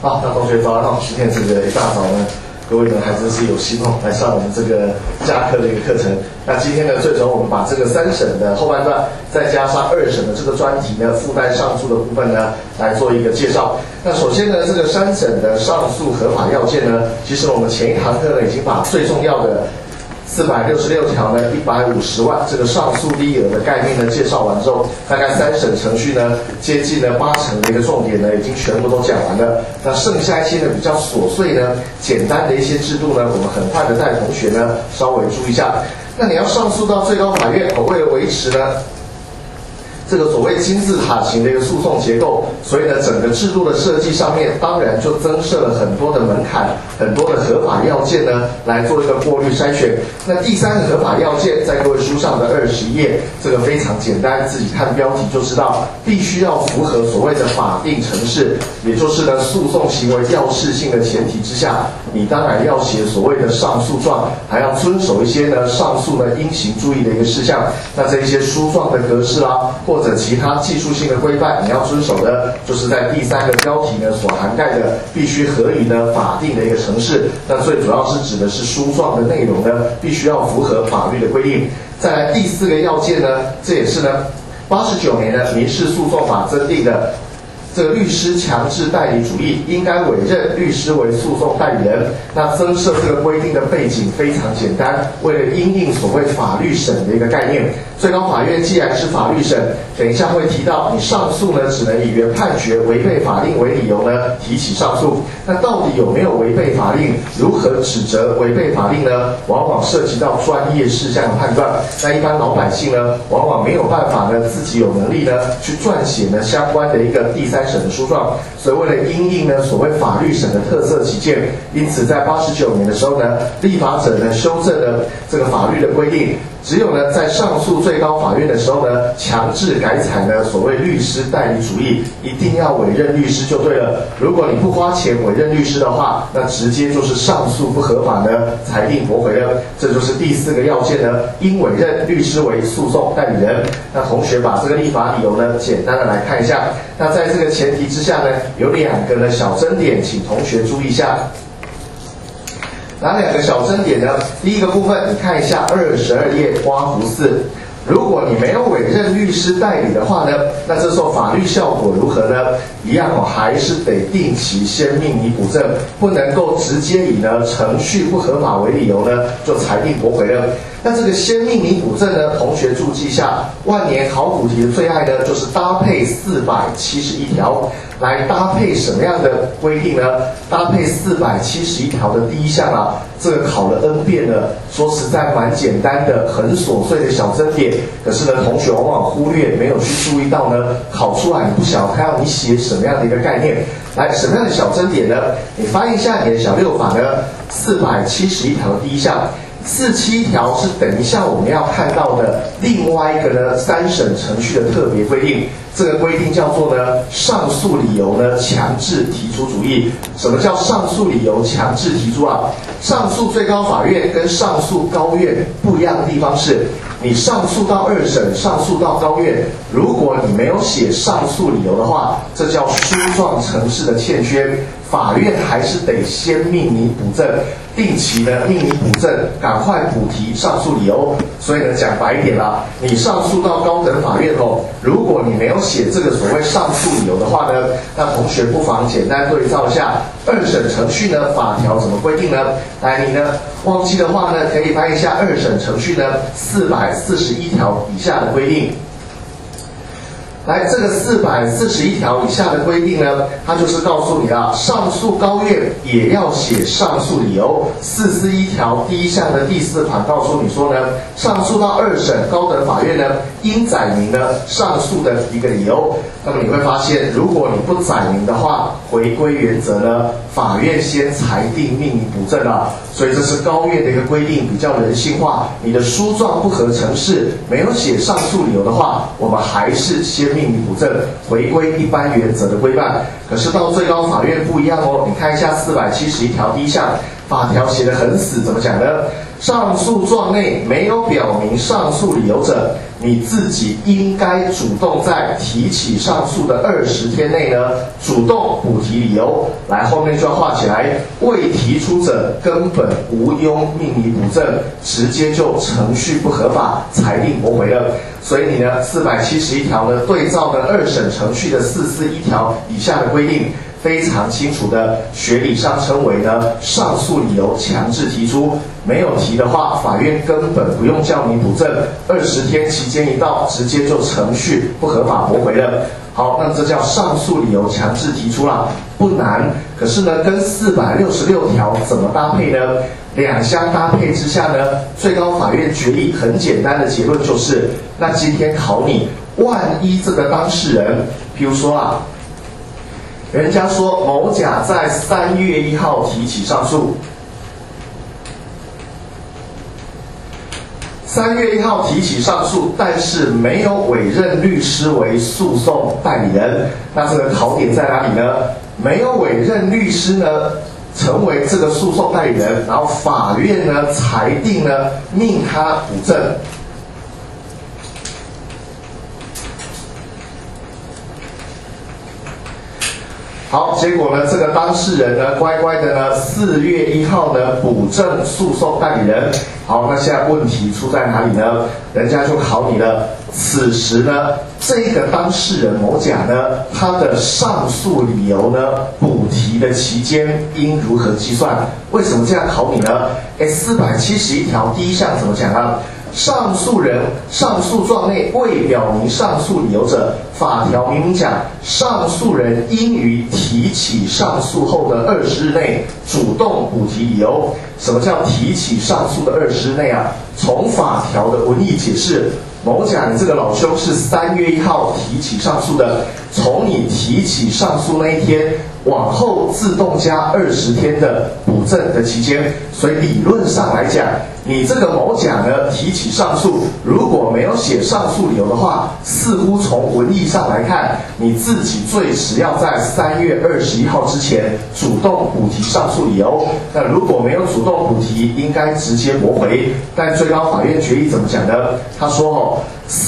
好，那同学早上好，今天这个一大早呢，各位呢还真是有心来上我们这个加课的一个课程。那今天呢，最主要我们把这个3审的后半段，再加上2审的这个专题呢，附带上诉的部分呢，来做一个介绍。那首先呢，这个3审的上诉合法要件呢，其实我们前一堂课呢已经把最重要的466条呢150万这个上诉利益额的概念呢介绍完之后，大概3审程序呢接近了80%的一个重点呢已经全部都讲完了。那剩下一些呢比较琐碎呢简单的一些制度呢，我们很快的带同学呢稍微注意一下。那你要上诉到最高法院，为了维持呢这个所谓金字塔型的一个诉讼结构，所以呢，整个制度的设计上面，当然就增设了很多的门槛，很多的合法要件呢，来做一个过滤筛选。那第3个合法要件，在各位书上的21页，这个非常简单，自己看标题就知道，必须要符合所谓的法定程式，也就是呢，诉讼行为要事性的前提之下，你当然要写所谓的上诉状，还要遵守一些呢上诉呢应行注意的一个事项。那这一些书状的格式啦，或者其他技术性的规范，你要遵守的，就是在第3个标题呢所涵盖的，必须合于呢法定的一个程式。那最主要是指的是书状的内容呢，必须要符合法律的规定。再来第4个要件呢，这也是呢89年的民事诉讼法增订的。这个律师强制代理主义应该委任律师为诉讼代理人。那增设这个规定的背景非常简单，为了因应所谓法律审的一个概念，最高法院既然是法律审，等一下会提到你上诉呢，只能以原判决违背法令为理由呢提起上诉。那到底有没有违背法令？如何指责违背法令呢？往往涉及到专业事项的判断。那一般老百姓呢，往往没有办法呢自己有能力呢去撰写呢相关的一个第3审的书状，所以为了因应呢所谓法律审的特色起见，因此在89年的时候呢，立法者呢修正了这个法律的规定，只有呢在上诉最高法院的时候呢，强制改采呢所谓律师代理主义，一定要委任律师就对了。如果你不花钱委任律师的话，那直接就是上诉不合法呢，裁定驳回了。这就是第4个要件呢，应委任律师为诉讼代理人。那同学把这个立法理由呢，简单的来看一下。那在这个前提之下呢，有2个呢小争点，请同学注意一下。哪2个小争点呢？第一个部分，你看一下22页刮弧4。如果你没有委任律师代理的话呢，那这时候法律效果如何呢？一样还是得定期先命你补正，不能够直接以呢程序不合法为理由呢就裁定驳回了。那这个先命你补正呢，同学注记一下，万年考古题的最爱呢就是搭配471条。来搭配什么样的规定呢？搭配471条的第1项啊，这个考了 N 遍了，说实在蛮简单的，很琐碎的小争点。可是呢，同学往往忽略，没有去注意到呢，考出来你不晓得他要你写什么样的一个概念。来，什么样的小争点呢？你翻译一下你的小六法呢，471条的第1项。47条是等一下我们要看到的另外一个呢3审程序的特别规定，这个规定叫做呢上诉理由呢强制提出主义。什么叫上诉理由强制提出啊？上诉最高法院跟上诉高院不一样的地方是，你上诉到2审，上诉到高院，如果你没有写上诉理由的话，这叫书状程式的欠缺，法院还是得先命你补正，定期呢命你补正，赶快补提上诉理由。所以呢讲白一点啦，你上诉到高等法院哦，如果你没有写这个所谓上诉理由的话呢，那同学不妨简单对照一下2审程序呢法条怎么规定呢？来，你呢忘记的话呢，可以翻一下2审程序呢441条以下的规定。来，这个441条以下的规定呢，它就是告诉你啊，上诉高院也要写上诉理由。441条第1项的第4款告诉你说呢，上诉到2审高等法院呢，应载明呢上诉的一个理由。那么你会发现，如果你不载明的话，回归原则呢，法院先裁定命你补正了。所以这是高院的一个规定，比较人性化。你的书状不合程式，没有写上诉理由的话，我们还是先命你补正，回归一般原则的规范。可是到最高法院不一样哦，你看一下471条第1项，法条写得很死，怎么讲呢？上诉状内没有表明上诉理由者， 你自己应该主动在提起上诉的20天内呢，主动补提理由，来后面就要画起来，未提出者根本无庸命你补正，直接就程序不合法，裁定驳回了。所以你呢471条呢，对照呢2审程序的441条以下的规定，非常清楚的学理上称为呢上诉理由强制提出，没有提的话，法院根本不用叫你补正，20天期间一到，直接就程序不合法驳回了。好，那这叫上诉理由强制提出啦，不难。可是呢，跟466条怎么搭配呢？两相搭配之下呢，最高法院决议很简单的结论就是，那今天考你，万一这个当事人，譬如说啊，人家说某甲在3月1号提起上诉，3月1号提起上诉，但是没有委任律师为诉讼代理人。那这个考点在哪里呢？没有委任律师呢，成为这个诉讼代理人，然后法院呢裁定呢命他补正。好，结果呢，这个当事人呢，乖乖的呢，4月1号呢补正诉讼代理人。好，那现在问题出在哪里呢？人家就考你了。此时呢，这个当事人某甲呢，他的上诉理由呢，补提的期间应如何计算？为什么这样考你呢？471条第1项怎么讲啊？上诉人上诉状内未表明上诉理由者，法条明讲，上诉人应于提起上诉后的20日内主动补提理由。什么叫提起上诉的20日内啊？从法条的文义解释，某甲你这个老兄是3月1号提起上诉的，从你提起上诉那一天往后自动加20天的补正的期间，所以理论上来讲，你这个某甲呢提起上诉，如果没有写上诉理由的话，似乎从文义上来看，你自己最迟要在3月21号之前主动补提上诉理由。那如果没有主动补提，应该直接驳回。但最高法院决议怎么讲呢？他说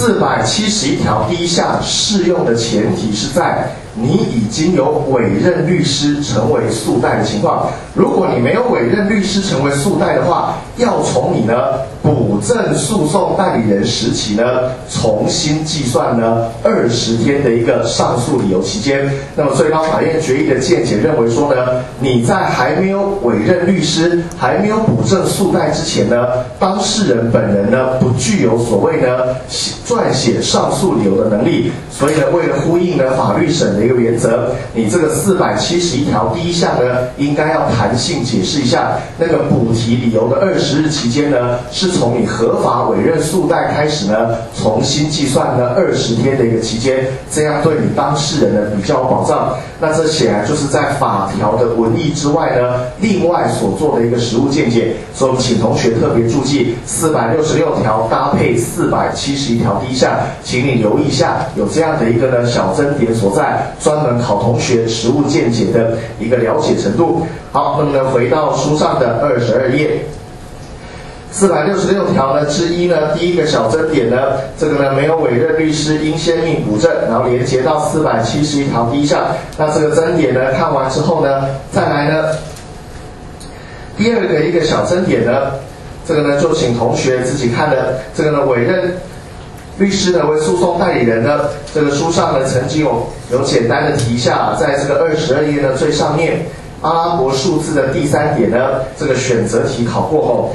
471条第1项适用的前提是在你已经有委任律师成为诉代的情况。如果你没有委任律师成为诉代的话，要从你呢补正诉讼代理人时期呢重新计算呢20天的一个上诉理由期间。那么最高法院决议的见解认为说呢，你在还没有委任律师、还没有补正诉代之前呢，当事人本人呢不具有所谓呢撰写上诉理由的能力。所以呢，为了呼应呢法律审的一个原则，你这个471条第1项呢，应该要弹性解释一下，那个补提理由的20日期间呢，是从你合法委任诉代开始呢，重新计算呢20天的一个期间，这样对你当事人呢比较有保障。那这显然就是在法条的文义之外呢，另外所做的一个实务见解。所以我们请同学特别注记466条搭配471条第1项，请你留意一下，有这样的一个呢小争点所在，专门考同学实务见解的一个了解程度。好，那么呢回到书上的22页。466条呢之一呢，第一个小争点呢，这个呢没有委任律师应先命补正，然后连接到471条第1项。那这个争点呢看完之后呢，再来呢第二个一个小争点呢，这个呢就请同学自己看的，这个呢委任律师呢为诉讼代理人呢，这个书上呢曾经有简单的提一下，在这个22页的最上面。阿拉伯数字的第3点呢，这个选择题考过后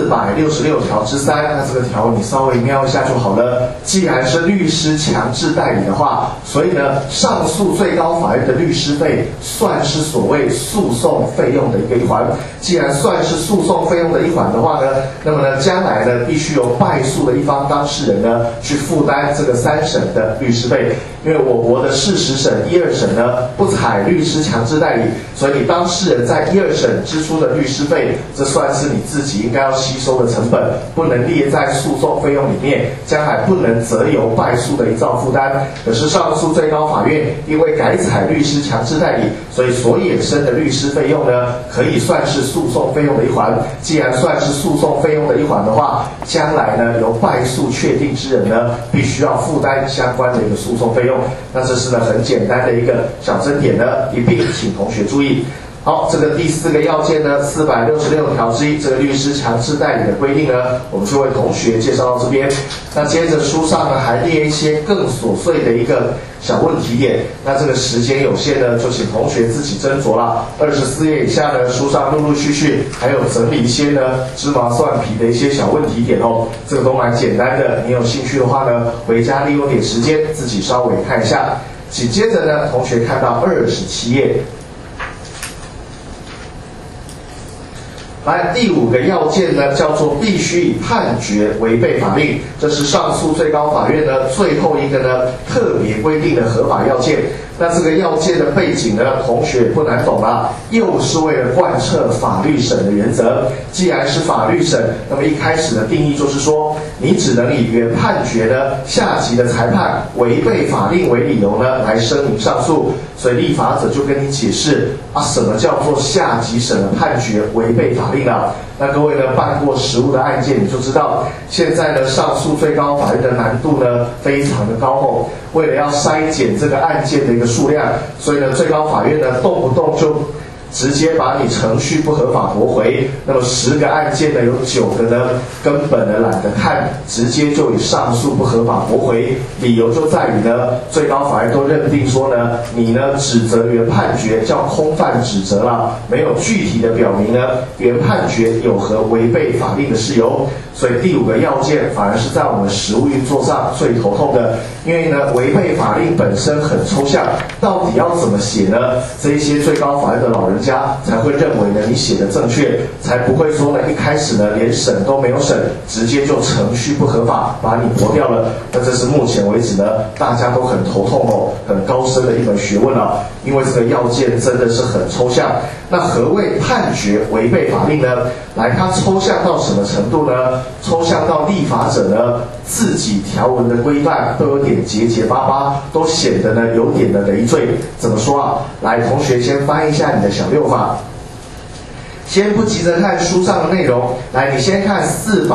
，466条之3，那这个条你稍微瞄一下就好了。既然是律师强制代理的话，所以呢，上诉最高法院的律师费算是所谓诉讼费用的一环。既然算是诉讼费用的一环的话呢，那么呢，将来呢，必须由败诉的一方当事人呢去负担这个3审的律师费。 因为我国的事实审、一二审呢不采律师强制代理，所以你当事人在一二审支出的律师费，这算是你自己应该要吸收的成本，不能列在诉讼费用里面，将来不能责由败诉的一造负担。可是上诉最高法院因为改采律师强制代理，所以所衍生的律师费用呢，可以算是诉讼费用的一环。既然算是诉讼费用的一环的话，将来呢由败诉确定之人呢，必须要负担相关的一个诉讼费用。那这是呢很简单的一个小争点呢，一并请同学注意。好，这个第4个要件呢，466条之一，这个律师强制代理的规定呢，我们就为同学介绍到这边。那接着书上呢还列一些更琐碎的一个小问题点，那这个时间有限呢，就请同学自己斟酌了。24页以下呢，书上陆陆续续还有整理一些呢芝麻蒜皮的一些小问题点哦，这个都蛮简单的。你有兴趣的话呢，回家利用点时间自己稍微看一下。紧接着呢，同学看到27页。来，第5个要件呢，叫做必须以判决违背法令，这是上诉最高法院呢最后一个呢特别规定的合法要件。那这个要件的背景呢，同学也不难懂啦，又是为了贯彻法律审的原则。既然是法律审，那么一开始的定义就是说，你只能以原判决呢下级的裁判违背法令为理由呢来声明上诉。所以立法者就跟你解释啊，什么叫做下级审的判决违背法令啊？那各位呢办过实务的案件，你就知道，现在呢上诉最高法院的难度呢非常的高哦。为了要筛减这个案件的一个数量，所以呢最高法院呢动不动就直接把你程序不合法驳回。那么10个案件呢，有9个呢根本呢懒得看，直接就以上诉不合法驳回。理由就在于呢，最高法院都认定说呢，你呢指责原判决叫空泛指责啦，没有具体的表明呢原判决有何违背法令的事由。所以第5个要件反而是在我们实务运作上最头痛的，因为呢违背法令本身很抽象，到底要怎么写呢？这一些最高法院的老人家才会认为呢你写的正确，才不会说呢一开始呢连审都没有审，直接就程序不合法把你驳掉了。那这是目前为止呢大家都很头痛哦，很高深的一门学问啊，因为这个要件真的是很抽象。那何谓判决违背法令呢？来，它抽象到什么程度呢？抽象到立法者呢自己条文的规范都有点结结巴巴，都显得呢有点的累赘。怎么说啊？来，同学先翻一下你的小六法，先不急着看书上的内容，来，你先看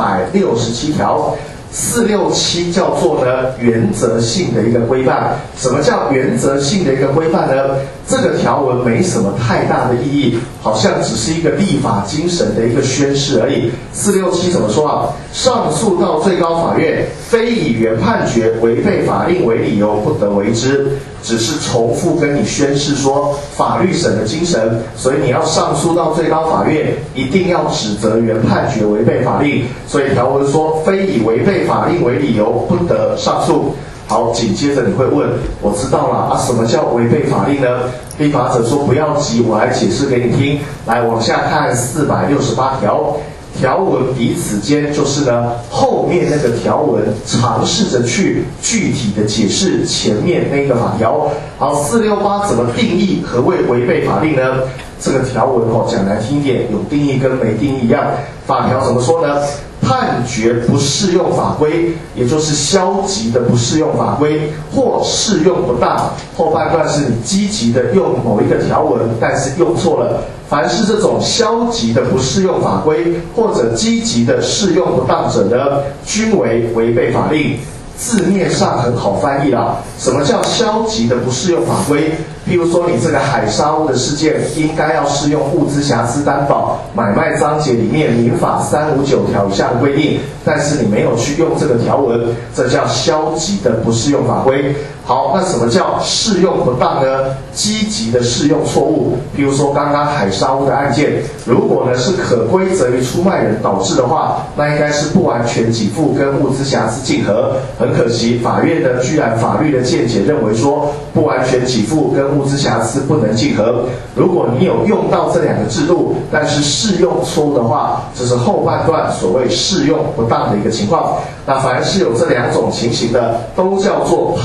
467条。467叫做呢原则性的一个规范。什么叫原则性的一个规范呢？这个条文没什么太大的意义，好像只是一个立法精神的一个宣示而已。467怎么说啊？上诉到最高法院，非以原判决违背法令为理由，不得为之。只是重复跟你宣示说法律审的精神，所以你要上诉到最高法院，一定要指责原判决违背法令。所以条文说，非以违背法令为理由，不得上诉。好，紧接着你会问，我知道了啊，什么叫违背法令呢？立法者说不要急，我来解释给你听。来，往下看468条。条文彼此间就是呢，后面那个条文尝试着去具体的解释前面那个法条。好，468怎么定义何谓违背法令呢？这个条文讲难听一点，有定义跟没定义一样。法条怎么说呢？判决不适用法规，也就是消极的不适用法规，或适用不当。后半段是你积极的用某一个条文，但是用错了。凡是这种消极的不适用法规，或者积极的适用不当者呢，均为违背法令。字面上很好翻译啦。什么叫消极的不适用法规？譬如说你这个海沙屋的事件应该要适用物资瑕疵担保买卖章节里面民法359条以下的规定，但是你没有去用这个条文，这叫消极的不适用法规。好，那什么叫适用不当呢？积极的适用错误。譬如说刚刚海沙屋的案件，如果呢是可归责于出卖人导致的话，那应该是不完全给付跟物资瑕疵竞合。很可惜，法院呢居然法律的见解认为说不完全给付跟物资瑕疵不能竞合。如果你有用到这两个制度，但是适用错误的话，这是后半段所谓适用不当的一个情况。那凡是有这两种情形的，都叫做判决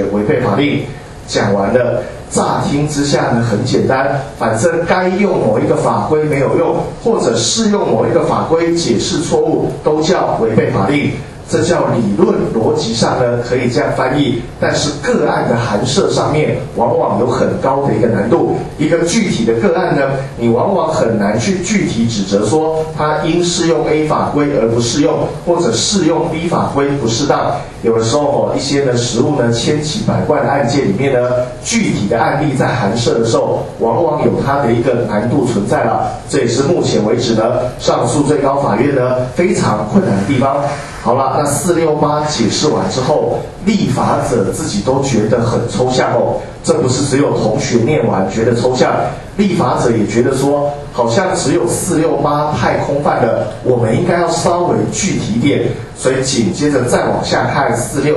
学违背法令。讲完了，乍听之下呢很简单，反正该用某一个法规没有用，或者适用某一个法规解释错误，都叫违背法令。这叫理论逻辑上呢可以这样翻译，但是个案的函涉上面往往有很高的一个难度。一个具体的个案呢，你往往很难去具体指责说它应适用 A 法规而不适用，或者适用 B 法规不适当。有的时候一些呢实务呢千奇百怪的案件里面呢，具体的案例在函涉的时候，往往有它的一个难度存在了。这也是目前为止呢上诉最高法院呢非常困难的地方。好了，那468解释完之后，立法者自己都觉得很抽象哦。这不是只有同学念完觉得抽象，立法者也觉得说，好像只有468太空泛了，我们应该要稍微具体一点。所以紧接着再往下看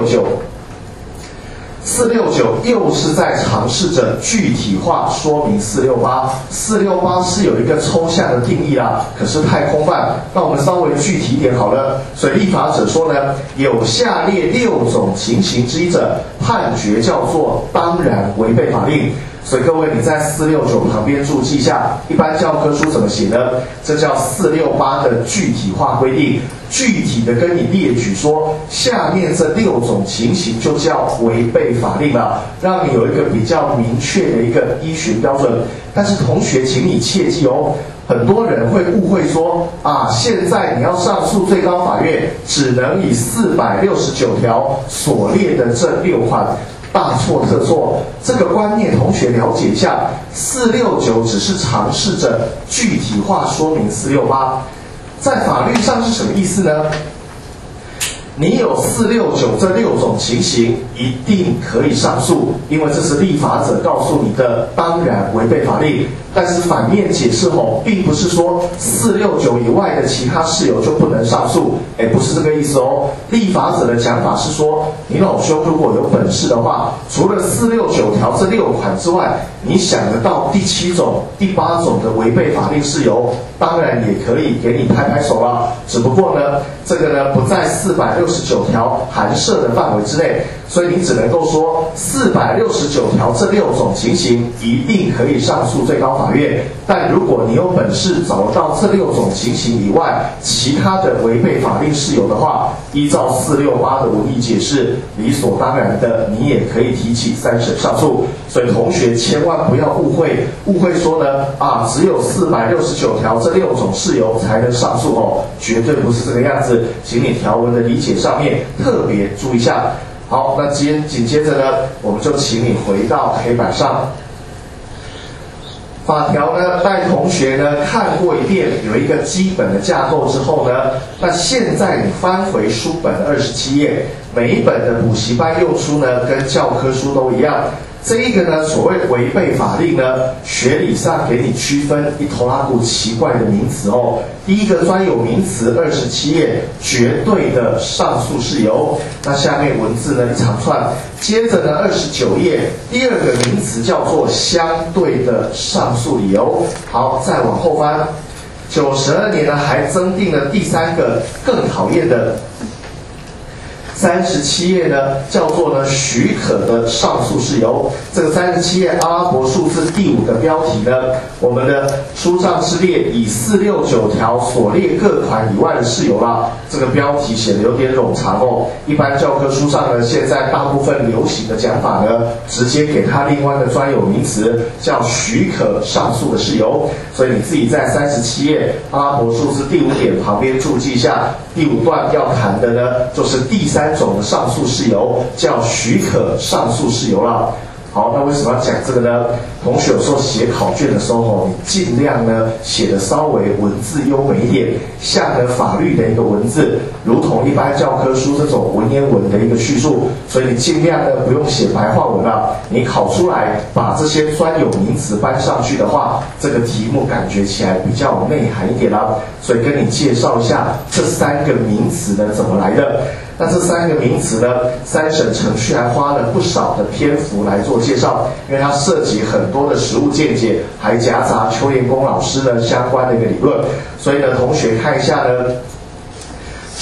469。469又是在尝试着具体化说明468。468是有一个抽象的定义啦，可是太空泛，那我们稍微具体一点好了。所以立法者说呢，有下列6种情形之一者，判决叫做当然违背法令。所以各位你在469旁边注记一下，一般教科书怎么写呢？这叫468的具体化规定，具体的跟你列举说，下面这6种情形就叫违背法令了，让你有一个比较明确的一个依循标准。但是同学，请你切记哦，很多人会误会说啊，现在你要上诉最高法院，只能以469条所列的这6款。大错特错，这个观念同学了解一下。469只是尝试着具体化说明468，在法律上是什么意思呢？你有469这6种情形，一定可以上诉，因为这是立法者告诉你的，当然违背法令。但是反面解释后，并不是说469以外的其他事由就不能上诉，不是这个意思哦。立法者的讲法是说，你老兄如果有本事的话，除了469条这6款之外，你想得到第7种、第8种的违背法令事由，当然也可以给你拍拍手了。只不过呢，这个呢不在469条函涉的范围之内，所以你只能够说469条这6种情形一定可以上诉最高法院。但如果你有本事找得到这6种情形以外其他的违背法令事由的话，依照468的文义解释，理所当然的你也可以提起3审上诉。所以同学千万不要误会说呢只有469条这6种事由才能上诉哦，绝对不是这个样子，请你条文的理解上面特别注意一下。好，那紧接着呢，我们就请你回到黑板上。法条呢，带同学呢看过一遍，有一个基本的架构之后呢，那现在你翻回书本27页，每一本的补习班用书呢，跟教科书都一样。这一个呢，所谓违背法令呢，学理上给你区分一头拉股奇怪的名词哦。第一个专有名词27页，绝对的上诉事由。那下面文字呢一长串，接着呢29页，第2个名词叫做相对的上诉理由。好，再往后翻，92年呢还增订了第3个更讨厌的。37页呢，叫做呢许可的上诉事由。这个37页阿拉伯数字第5个标题呢，我们的书上是列以469条所列各款以外的事由啦。这个标题写的有点冗长哦。一般教科书上呢，现在大部分流行的讲法呢，直接给它另外的专有名词叫许可上诉的事由。所以你自己在37页阿拉伯数字第5点旁边注记一下，第5段要谈的呢，就是第3种的上诉事由，叫许可上诉事由了。好，那为什么要讲这个呢？同学有时候写考卷的时候，你尽量呢写的稍微文字优美一点，像呢法律的一个文字，如同一般教科书这种文言文的一个叙述。所以你尽量呢不用写白话文了，你考出来把这些专有名词搬上去的话，这个题目感觉起来比较有内涵一点啦。所以跟你介绍一下这3个名词呢怎么来的。那这3个名词呢，3审程序还花了不少的篇幅来做介绍，因为它涉及很多的实务见解，还夹杂邱彦功老师呢相关的一个理论。所以呢，同学看一下呢，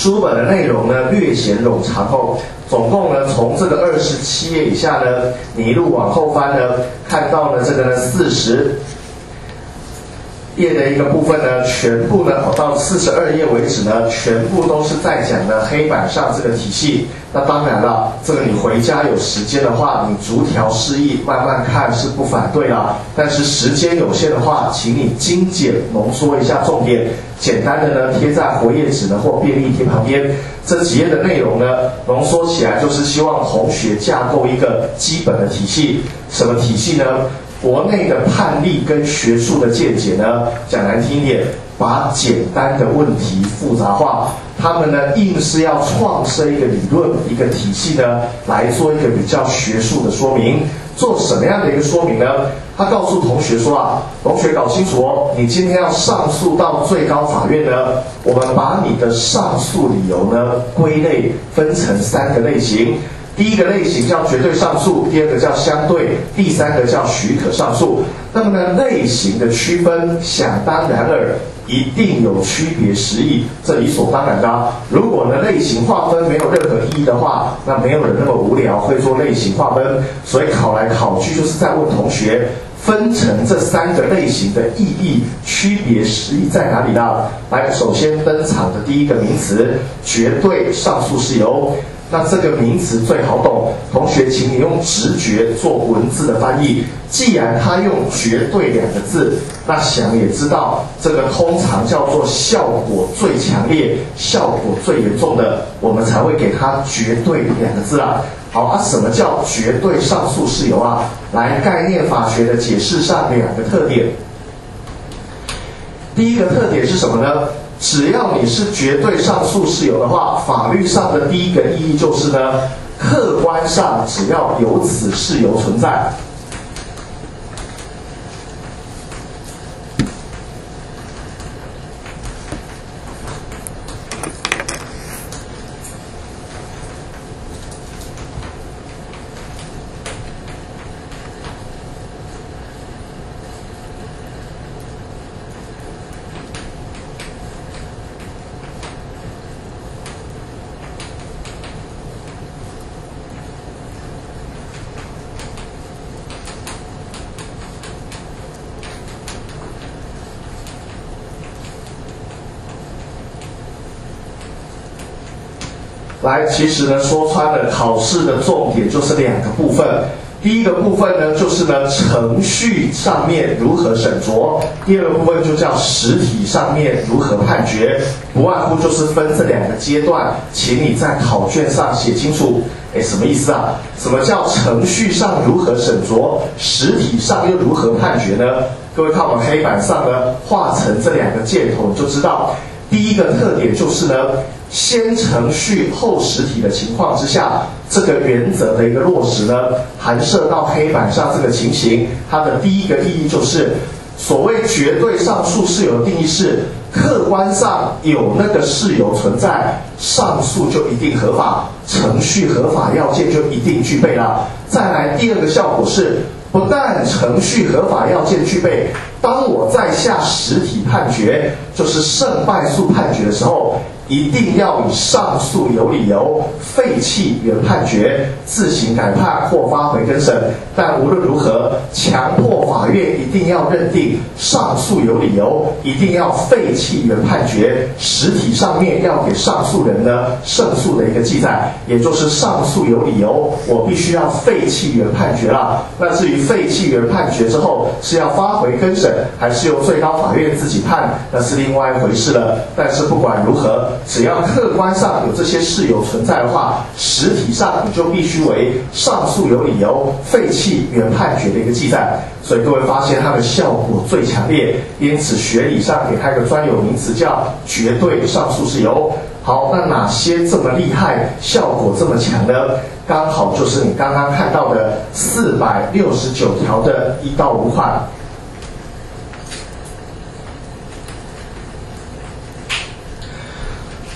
书本的内容呢略显冗长后，总共呢从这个27页以下呢，你一路往后翻呢，看到呢这个呢40页的一个部分呢，全部呢到42页为止呢，全部都是在讲呢黑板上这个体系。那当然了，这个你回家有时间的话，你逐条示意慢慢看是不反对啦。但是时间有限的话，请你精简浓缩一下重点，简单的呢贴在活页纸呢或便利贴旁边。这几页的内容呢，浓缩起来就是希望同学架构一个基本的体系。什么体系呢？国内的判例跟学术的见解呢，讲难听一点，把简单的问题复杂化。他们呢，硬是要创设一个理论、一个体系呢，来做一个比较学术的说明。做什么样的一个说明呢？他告诉同学说啊，同学搞清楚哦，你今天要上诉到最高法院呢，我们把你的上诉理由呢归类分成3个类型。第一个类型叫绝对上诉，第二个叫相对，第三个叫许可上诉。那么呢，类型的区分，想当然尔，一定有区别实异，这理所当然的啊。如果呢类型划分没有任何意义的话，那没有人那么无聊会做类型划分。所以考来考去就是在问同学，分成这3个类型的意义区别实异在哪里呢？来，首先登场的第一个名词，绝对上诉事由。那这个名词最好懂，同学请你用直觉做文字的翻译。既然他用绝对2个字，那想也知道，这个通常叫做效果最强烈、效果最严重的，我们才会给他绝对2个字啊。好啊，什么叫绝对上诉事由啊？来，概念法学的解释上2个特点。第一个特点是什么呢？只要你是绝对上诉事由的话，法律上的第一个意义就是呢，客观上只要有此事由存在，来，其实呢，说穿了，考试的重点就是2个部分。第一个部分呢，就是呢程序上面如何审酌；第二个部分就叫实体上面如何判决。不外乎就是分这2个阶段，请你在考卷上写清楚。什么意思啊？什么叫程序上如何审酌，实体上又如何判决呢？各位看我们黑板上呢画成这2个箭头，你就知道。第一个特点就是呢，先程序后实体的情况之下，这个原则的一个落实呢，涵涉到黑板上这个情形，它的第一个意义就是，所谓绝对上诉事由的定义是，客观上有那个事由存在，上诉就一定合法，程序合法要件就一定具备了。再来第2个效果是，不但程序合法要件具备，当我在下实体判决，就是胜败诉判决的时候，一定要以上诉有理由，废弃原判决，自行改判或发回更审。但无论如何，强迫法院一定要认定上诉有理由，一定要废弃原判决，实体上面要给上诉人呢胜诉的一个记载，也就是上诉有理由，我必须要废弃原判决啦。那至于废弃原判决之后是要发回更审，还是由最高法院自己判，那是另外一回事了。但是不管如何，只要客观上有这些事由存在的话，实体上你就必须为上诉有理由，废弃原判决的一个记载。所以各位发现它的效果最强烈，因此学理上给它一个专有名词叫绝对上诉事由。好，那哪些这么厉害，效果这么强呢？刚好就是你刚刚看到的469条的1到5款。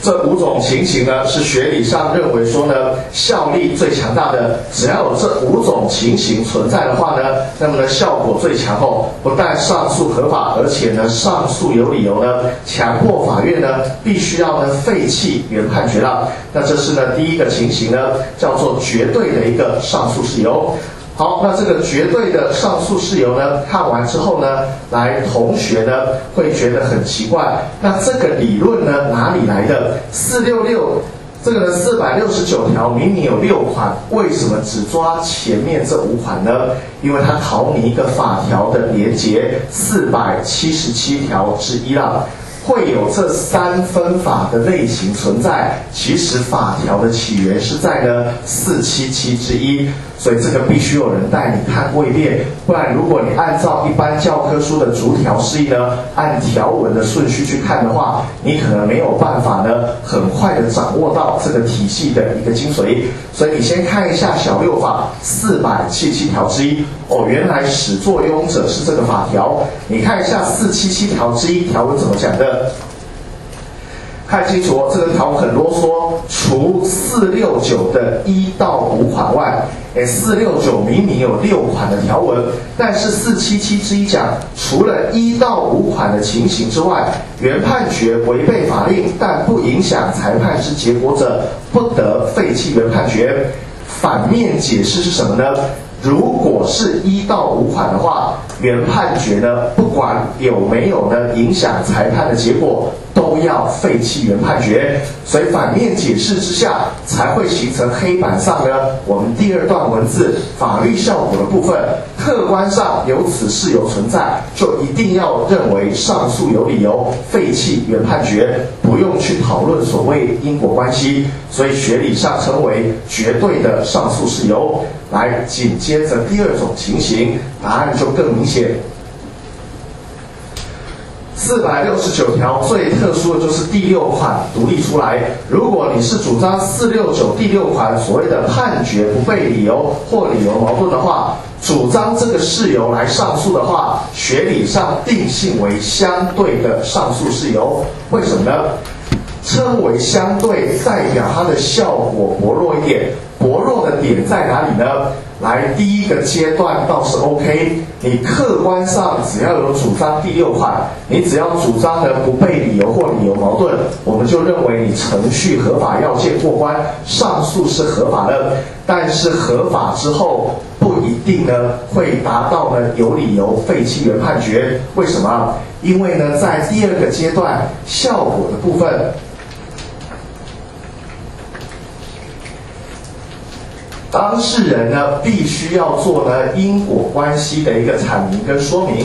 这5种情形呢，是学理上认为说呢，效力最强大的。只要有这5种情形存在的话呢，那么呢，效果最强后，不但上诉合法，而且呢，上诉有理由呢，强迫法院呢，必须要呢废弃原判决了。那这是呢第一个情形呢，叫做绝对的一个上诉事由。好，那这个绝对的上诉事由呢，看完之后呢，同学呢会觉得很奇怪，那这个理论呢哪里来的？466这个呢469条明明有6款，为什么只抓前面这5款呢？因为它考你一个法条的连结477条之一啦。会有这3分法的类型存在，其实法条的起源是在呢477之一，所以这个必须有人带你看过一遍，不然如果你按照一般教科书的逐条释义呢，按条文的顺序去看的话，你可能没有办法呢很快的掌握到这个体系的一个精髓。所以你先看一下小6法477条之一，原来始作俑者是这个法条。你看一下477条之一条文怎么讲的？看清楚这个条很啰嗦，除469的1到5款外，469明明有6款的条文，但是477之一讲，除了1到5款的情形之外，原判决违背法令但不影响裁判之结果者，不得废弃原判决。反面解释是什么呢？如果是1到5款的话，原判决呢，不管有没有呢影响裁判的结果，都要废弃原判决。所以反面解释之下，才会形成黑板上呢我们第2段文字法律效果的部分。客观上有此事由存在，就一定要认为上诉有理由，废弃原判决，不用去讨论所谓因果关系。所以学理上称为绝对的上诉事由。来，紧接着第2种情形，答案就更明显。469条最特殊的就是第6款独立出来。如果你是主张469第6款所谓的判决不备理由或理由矛盾的话，主张这个事由来上诉的话，学理上定性为相对的上诉事由。为什么呢？称为相对，代表它的效果薄弱一点。薄弱的点在哪里呢？来，第1个阶段倒是 OK， 你客观上只要有主张第6款，你只要主张的不备理由或理由矛盾，我们就认为你程序合法要件过关，上诉是合法的。但是合法之后不一定呢会达到呢有理由废弃原判决。为什么？因为呢在第2个阶段效果的部分，当事人呢必须要做呢因果关系的一个阐明跟说明。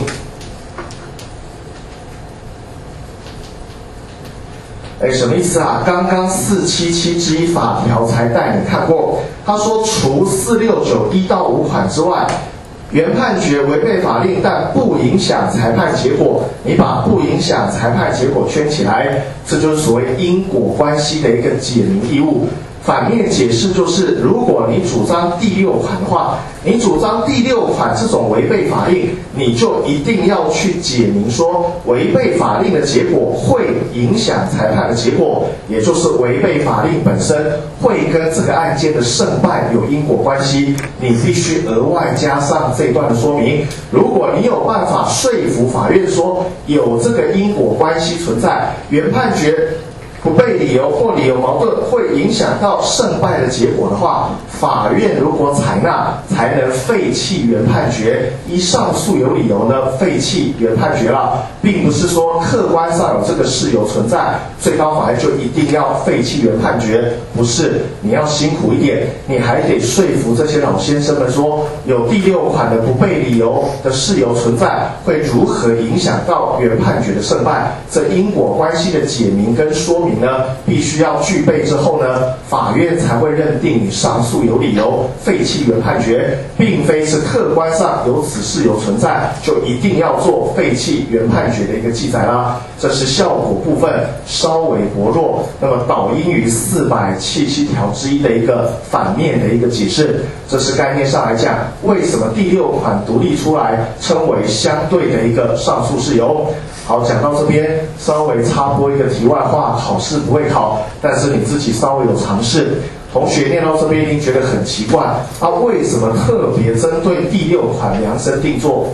什么意思啊？刚刚477之一法条才带你看过，他说除469 1到5款之外，原判决违背法令但不影响裁判结果，你把不影响裁判结果圈起来，这就是所谓因果关系的一个解明义务。反面解释就是，如果你主张第6款的话，你主张第6款这种违背法令，你就一定要去解明说，违背法令的结果会影响裁判的结果，也就是违背法令本身会跟这个案件的胜败有因果关系，你必须额外加上这一段的说明。如果你有办法说服法院说有这个因果关系存在，原判决不备理由或理由矛盾会影响到胜败的结果的话，法院如果采纳，才能废弃原判决。依上诉有理由呢，废弃原判决了，并不是说客观上有这个事由存在，最高法院就一定要废弃原判决。不是，你要辛苦一点，你还得说服这些老先生们说，有第6款的不备理由的事由存在，会如何影响到原判决的胜败。这因果关系的解明跟说明呢，必须要具备之后呢，法院才会认定你上诉有理由，废弃原判决，并非是客观上有此事由存在，就一定要做废弃原判决的一个记载啦。这是效果部分稍微薄弱，那么导因于477条之一的一个反面的一个解释。这这是概念上来讲，为什么第6款独立出来称为相对的一个上诉事由。好，讲到这边，稍微插播一个题外话，考试不会考，但是你自己稍微有尝试。同学念到这边一定觉得很奇怪，为什么特别针对第6款量身定做？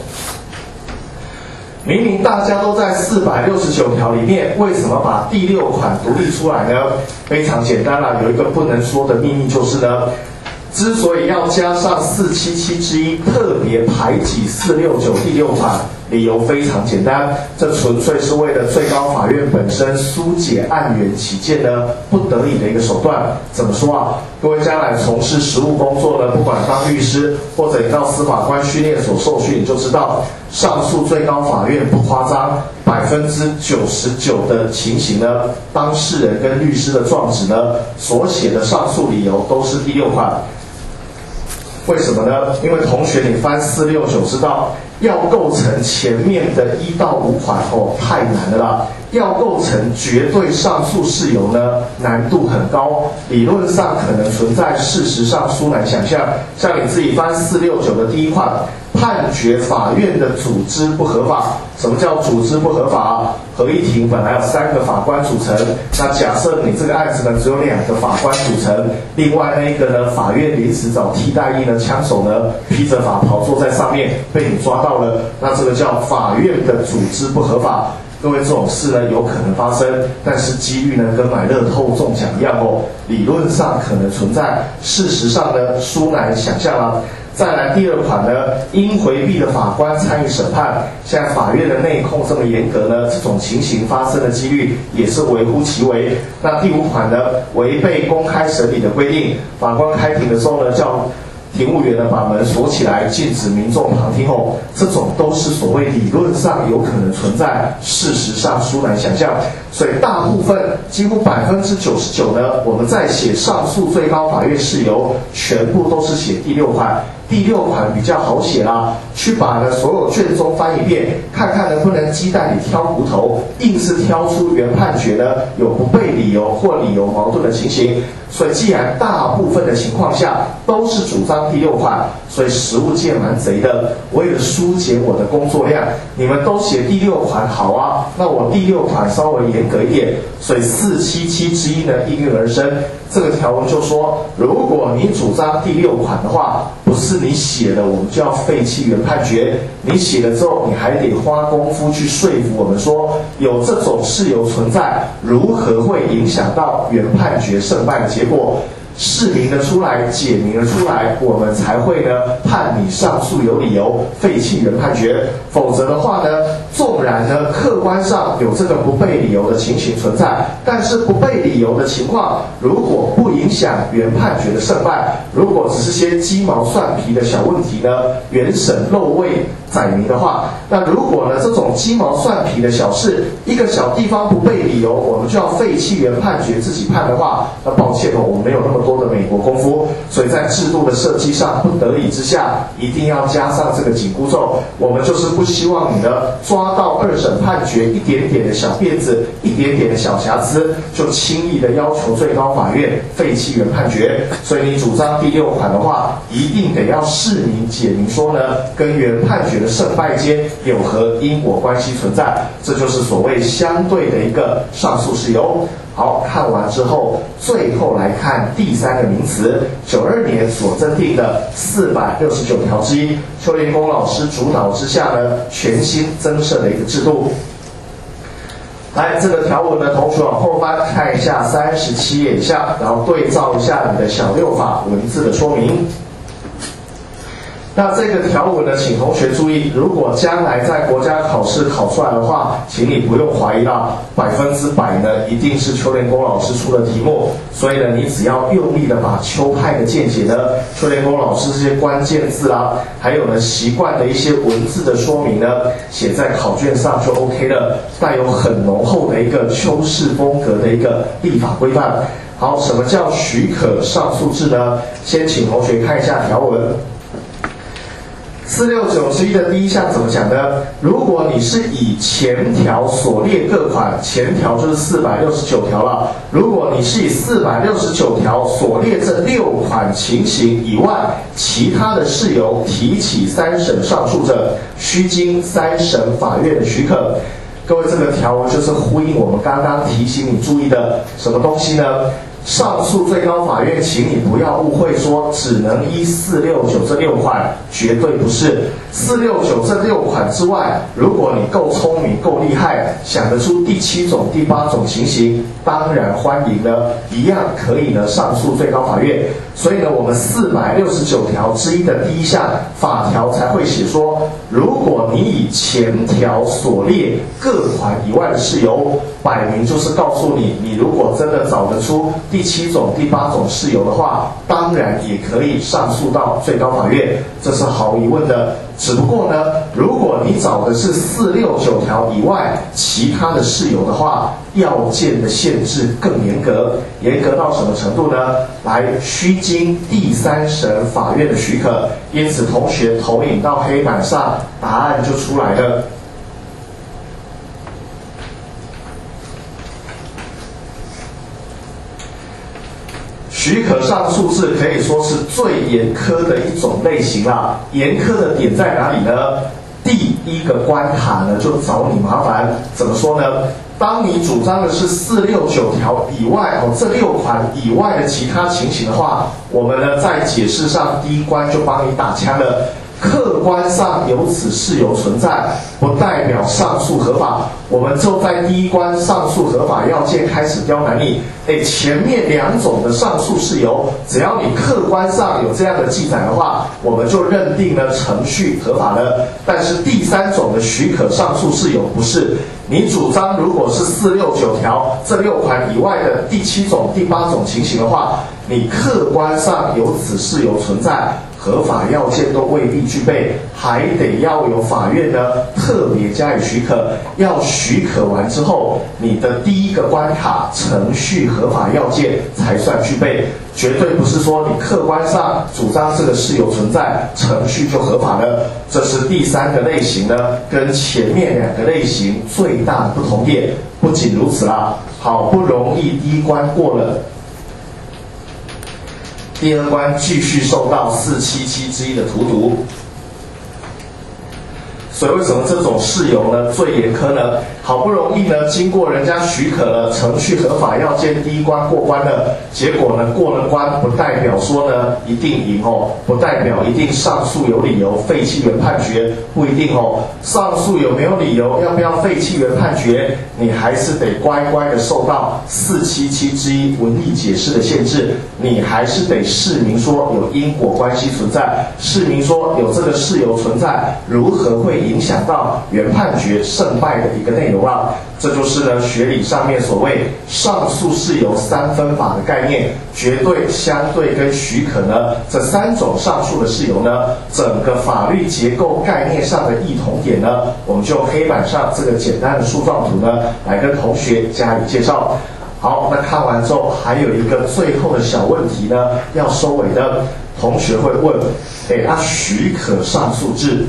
明明大家都在469条里面，为什么把第6款独立出来呢？非常简单啦，有一个不能说的秘密就是呢，之所以要加上477之一，特别排挤469第6款，理由非常简单，这纯粹是为了最高法院本身疏解案源起见呢不得已的一个手段。怎么说啊？各位将来从事实务工作呢，不管当律师或者你到司法官训练所受训，你就知道上诉最高法院不夸张，99%的情形呢，当事人跟律师的状纸呢所写的上诉理由都是第6款。为什么呢？因为同学你翻469知道，要构成前面的1到5款太难了啦。要构成绝对上诉事由呢，难度很高，理论上可能存在，事实上殊难想象。像你自己翻469的第1款，判决法院的组织不合法。什么叫组织不合法？合议庭本来有3个法官组成，那假设你这个案子呢只有2个法官组成，另外那一个呢法院临时找替代役呢枪手呢披着法袍坐在上面，被你抓到了，那这个叫法院的组织不合法。各位，这种事呢有可能发生，但是几率呢跟买乐透中奖一样理论上可能存在，事实上呢殊难想象啦。再来第2款呢，应回避的法官参与审判，现在法院的内控这么严格呢，这种情形发生的几率也是微乎其微。那第5款呢，违背公开审理的规定，法官开庭的时候呢叫庭务员呢把门锁起来，禁止民众旁听这种都是所谓理论上有可能存在，事实上殊难想象。所以大部分几乎99%呢，我们在写上诉最高法院事由，全部都是写第6款。第6款比较好写啦，去把呢所有卷宗翻一遍，看看能不能鸡蛋里挑骨头，硬是挑出原判决呢有不备理由或理由矛盾的情形。所以既然大部分的情况下都是主张第6款，所以实务界蛮贼的，为了疏解我的工作量，你们都写第6款好啊，那我第6款稍微严格一点，所以477之一呢应运而生。这个条文就说，如果你主张第6款的话，不是你写的我们就要废弃原判决，你写了之后你还得花功夫去说服我们说有这种事由存在，如何会影响到原判决胜败的结果，释明了出来，解明了出来，我们才会呢判你上诉有理由，废弃原判决。否则的话呢，纵然呢客观上有这个不备理由的情形存在，但是不备理由的情况如果不影响原判决的胜败，如果只是些鸡毛蒜皮的小问题呢，原审漏未载明的话，那如果呢这种鸡毛蒜皮的小事，一个小地方不备理由，我们就要废弃原判决自己判的话，那抱歉我们没有那么多的美国功夫，所以在制度的设计上不得已之下，一定要加上这个紧箍咒。我们就是不希望你呢抓到2审判决一点点的小辫子，一点点的小瑕疵，就轻易的要求最高法院废弃原判决。所以你主张第6款的话，一定得要释明解明说呢，跟原判决的胜败间有何因果关系存在，这就是所谓相对的一个上诉事由。好，看完之后，最后来看第3个名词，92年所增订的469条之一，邱连功老师主导之下呢，全新增设的一个制度。来，这个条文呢，同学往后翻看一下37页以下，然后对照一下你的小6法文字的说明。那这个条文呢，请同学注意，如果将来在国家考试考出来的话，请你不用怀疑啦，100%呢一定是邱连功老师出的题目。所以呢，你只要用力的把邱派的见解呢，邱连功老师这些关键字啦，还有呢习惯的一些文字的说明呢，写在考卷上就 OK 了，带有很浓厚的一个邱式风格的一个立法规范。好，什么叫许可上诉制呢？先请同学看一下条文。 469之一的第一项怎么讲呢？如果你是以前条所列各款，前条就是469条了。如果你是以469条所列这6款情形以外，其他的事由提起三审上诉者，须经三审法院的许可。各位，这个条文就是呼应我们刚刚提醒你注意的什么东西呢？上诉最高法院，请你不要误会说只能依469这6款，绝对不是。469这6款之外，如果你够聪明、够厉害，想得出第7种、第8种情形，当然欢迎呢，一样可以呢上诉最高法院。所以呢，我们469条之一的第一项法条才会写说，如果你以前条所列各款以外的事由，摆明就是告诉你，你如果真的找得出第7种、第8种事由的话，当然也可以上诉到最高法院，这是毫无疑问的。只不过呢，如果你找的是469条以外其他的事由的话，要件的限制更严格，严格到什么程度呢？来，须经第三审法院的许可。因此，同学投影到黑板上，答案就出来了。许可上诉制可以说是最严苛的一种类型啦。严苛的点在哪里呢？第一个关卡呢，就找你麻烦。怎么说呢？当你主张的是469条以外这6款以外的其他情形的话，我们呢在解释上第一关就帮你打枪了。客观上有此事由存在，不代表上诉合法。我们就在第一关上诉合法要件开始刁难你。前面2种的上诉事由，只要你客观上有这样的记载的话，我们就认定呢程序合法了。但是第3种的许可上诉事由不是。你主张如果是469条这6款以外的第7种、第8种情形的话，你客观上有此事由存在，合法要件都未必具备，还得要有法院呢特别加以许可。要许可完之后，你的第一个关卡程序合法要件才算具备，绝对不是说你客观上主张这个事由存在，程序就合法了。这是第3个类型呢，跟前面2个类型最大的不同点。不仅如此啦，好不容易第一关过了，第2关继续受到477之一的荼毒。所以为什么这种事由呢最严苛呢？好不容易呢经过人家许可了，程序合法要件第一关过关了，结果呢过了关，不代表说呢一定赢不代表一定上诉有理由废弃原判决，不一定上诉有没有理由，要不要废弃原判决，你还是得乖乖的受到477之一文义解释的限制，你还是得释明说有因果关系存在，释明说有这个事由存在，如何会影响到原判决胜败的一个内容啊。这就是呢学理上面所谓上诉事由3分法的概念，绝对、相对跟许可呢这3种上诉的事由呢，整个法律结构概念上的异同点呢，我们就黑板上这个简单的树状图呢来跟同学加以介绍。好，那看完之后还有一个最后的小问题呢要收尾的，同学会问许可上诉制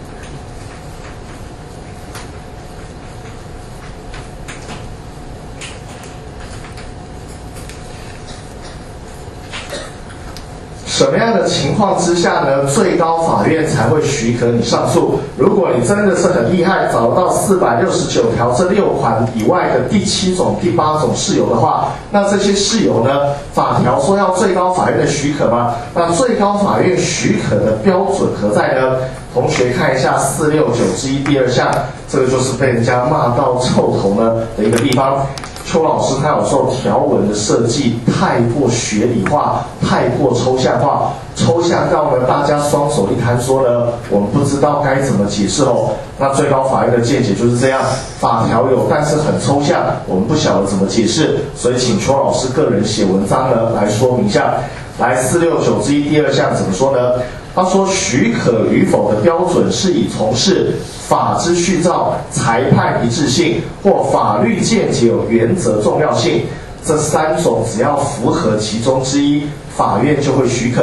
什么样的情况之下呢，最高法院才会许可你上诉？如果你真的是很厉害，找到469条这6款以外的第7种、第8种事由的话，那这些事由呢，法条说要最高法院的许可吗？那最高法院许可的标准何在呢？同学看一下469之一第2项，这个就是被人家骂到臭头呢的一个地方。邱老师他有时候条文的设计太过学理化，太过抽象化，抽象到呢大家双手一摊说呢，我们不知道该怎么解释那最高法院的见解就是这样，法条有，但是很抽象，我们不晓得怎么解释，所以请邱老师个人写文章呢来说明一下。来，469之一第2项怎么说呢？他说许可与否的标准是以从事法之序照、裁判一致性或法律见解有原则重要性，这3种只要符合其中之一，法院就会许可。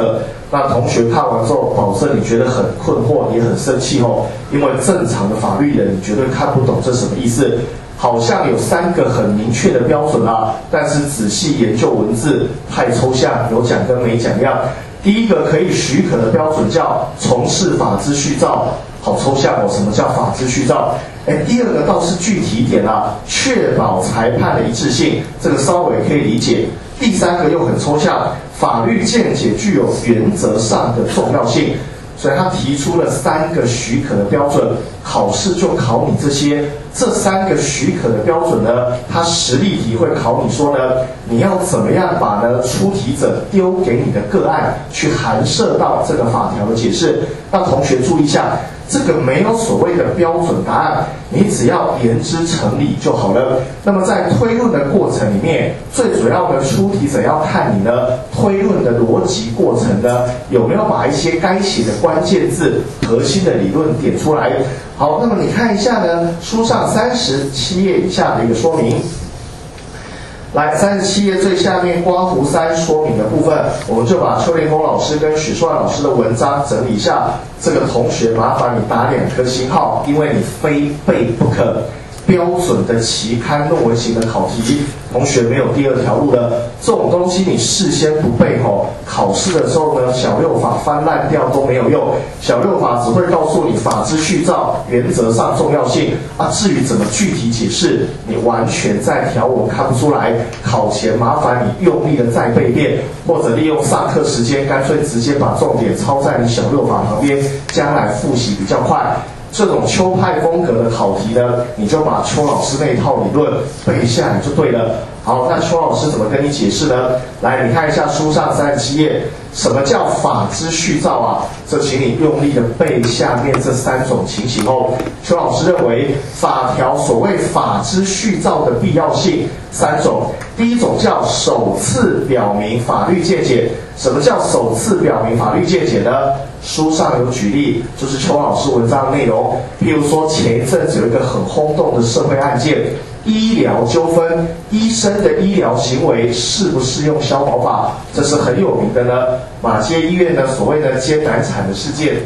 那同学看完之后，保证你觉得很困惑，也很生气哦，因为正常的法律人你绝对看不懂这什么意思。好像有3个很明确的标准啊，但是仔细研究文字太抽象，有讲跟没讲一样。第一个可以许可的标准叫从事法之序造，好抽象哦，什么叫法之序造？第二个倒是具体一点啊，确保裁判的一致性，这个稍微可以理解。第3个又很抽象，法律见解具有原则上的重要性。所以他提出了3个许可的标准，考试就考你这些。这3个许可的标准呢，他实例题会考你说呢，你要怎么样把呢出题者丢给你的个案去函涉到这个法条的解释。那同学注意一下，这个没有所谓的标准答案，你只要言之成理就好了。那么在推论的过程里面，最主要的出题者要看你呢推论的逻辑过程呢，有没有把一些该写的关键字、核心的理论点出来。好，那么你看一下呢，书上37页以下的一个说明。来，37页最下面刮胡3说明的部分，我们就把邱连峰老师跟许硕老师的文章整理一下。这个同学麻烦你打2颗星号，因为你非背不可。标准的期刊论文型的考题，同学没有第2条路了。这种东西你事先不背哦，考试的时候呢，小6法翻烂掉都没有用。小6法只会告诉你法之序造原则上重要性啊，至于怎么具体解释，你完全在条文看不出来。考前麻烦你用力的再背一遍，或者利用上课时间，干脆直接把重点抄在你小6法旁边，将来复习比较快。这种邱派风格的考题呢，你就把邱老师那一套理论背下来就对了。好，那邱老师怎么跟你解释呢？来，你看一下书上37页，什么叫法之序造啊？这请你用力的背下面这3种情形哦。邱老师认为，法条所谓法之序造的必要性3种。第一种叫首次表明法律见解。什么叫首次表明法律见解呢？书上有举例，就是邱老师文章的内容。譬如说，前一阵子有一个很轰动的社会案件，医疗纠纷，医生的医疗行为适不适用消保法？这是很有名的呢。马偕医院呢所谓的艰难产的事件。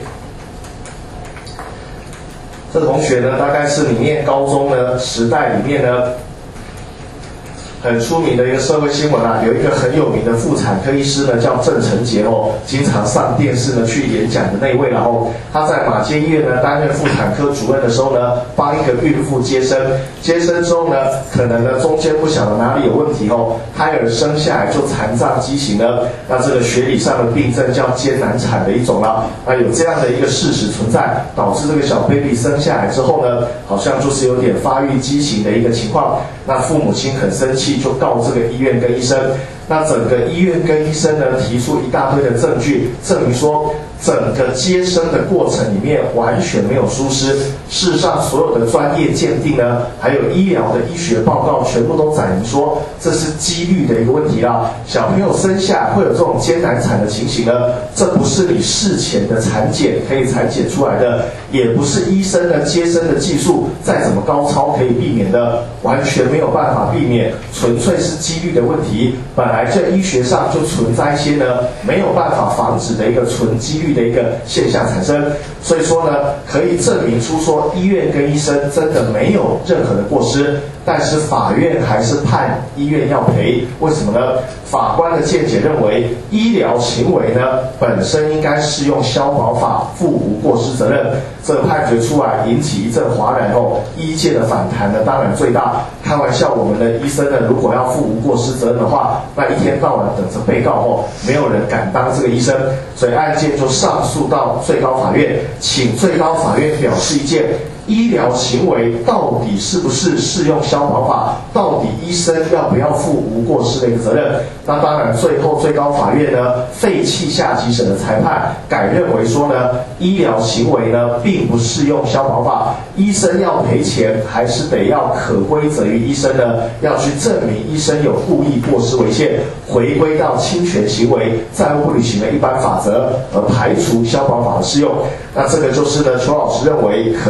这同学呢，大概是你念高中呢时代里面呢很出名的一个社会新闻啊，有一个很有名的妇产科医师呢，叫郑成杰哦，经常上电视呢去演讲的那一位。然后他在马偕医院呢担任妇产科主任的时候呢，帮一个孕妇接生，接生之后呢，可能呢中间不晓得哪里有问题哦，胎儿生下来就残障畸形呢，那这个学理上的病症叫艰难产的一种啦。那有这样的一个事实存在，导致这个小 baby 生下来之后呢，好像就是有点发育畸形的一个情况。那父母亲很生气，就告这个医院跟医生。那整个医院跟医生呢，提出一大堆的证据，证明说整个接生的过程里面完全没有疏失。事实上，所有的专业鉴定呢，还有医疗的医学报告，全部都载明说这是几率的一个问题啦。小朋友生下会有这种艰难产的情形呢，这不是你事前的产检可以产检出来的，也不是医生的接生的技术再怎么高超可以避免的，完全没有办法避免，纯粹是几率的问题。本来这医学上就存在一些呢没有办法防止的一个纯几率的一个现象产生，所以说呢，可以证明出说医院跟医生真的没有任何的过失，但是法院还是判医院要赔。为什么呢？法官的见解认为，医疗行为呢本身应该适用消保法，负无过失责任。这个判决出来引起一阵哗然后，医界的反弹呢当然最大。开玩笑，我们的医生呢如果要负无过失责任的话，那一天到晚等着被告后，没有人敢当这个医生，所以案件就上诉到最高法院，请最高法院表示意见。医疗行为到底是不是适用消保法？到底医生要不要负无过失的一个责任？那当然，最后最高法院呢废弃下级审的裁判，改认为说呢，医疗行为呢并不适用消保法，医生要赔钱，还是得要可归责于医生呢，要去证明医生有故意过失违宪，回归到侵权行为、债务不履行的一般法则，而排除消保法的适用。那这个就是呢，邱老师认为可以上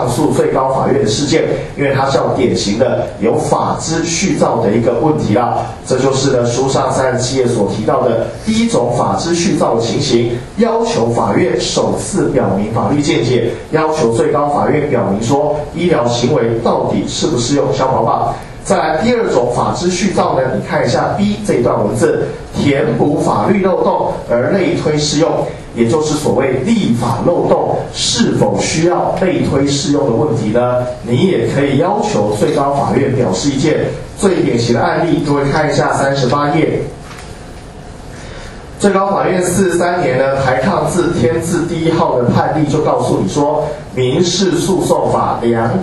上诉最高法院的事件，因为它是要典型的有法之续造的一个问题啦。这就是呢书上37页所提到的第一种法之续造的情形，要求法院首次表明法律见解，要求最高法院表明说医疗行为到底适不适用消保法。再来第二种法之续造呢，你看一下 B 这一段文字，填补法律漏洞而类推适用，也就是所谓立法漏洞是否需要类推适用的问题呢？你也可以要求最高法院表示意见。最典型的案例，各位看一下38页。最高法院43年呢，台抗字天字第1号的判例就告诉你说，民事诉讼法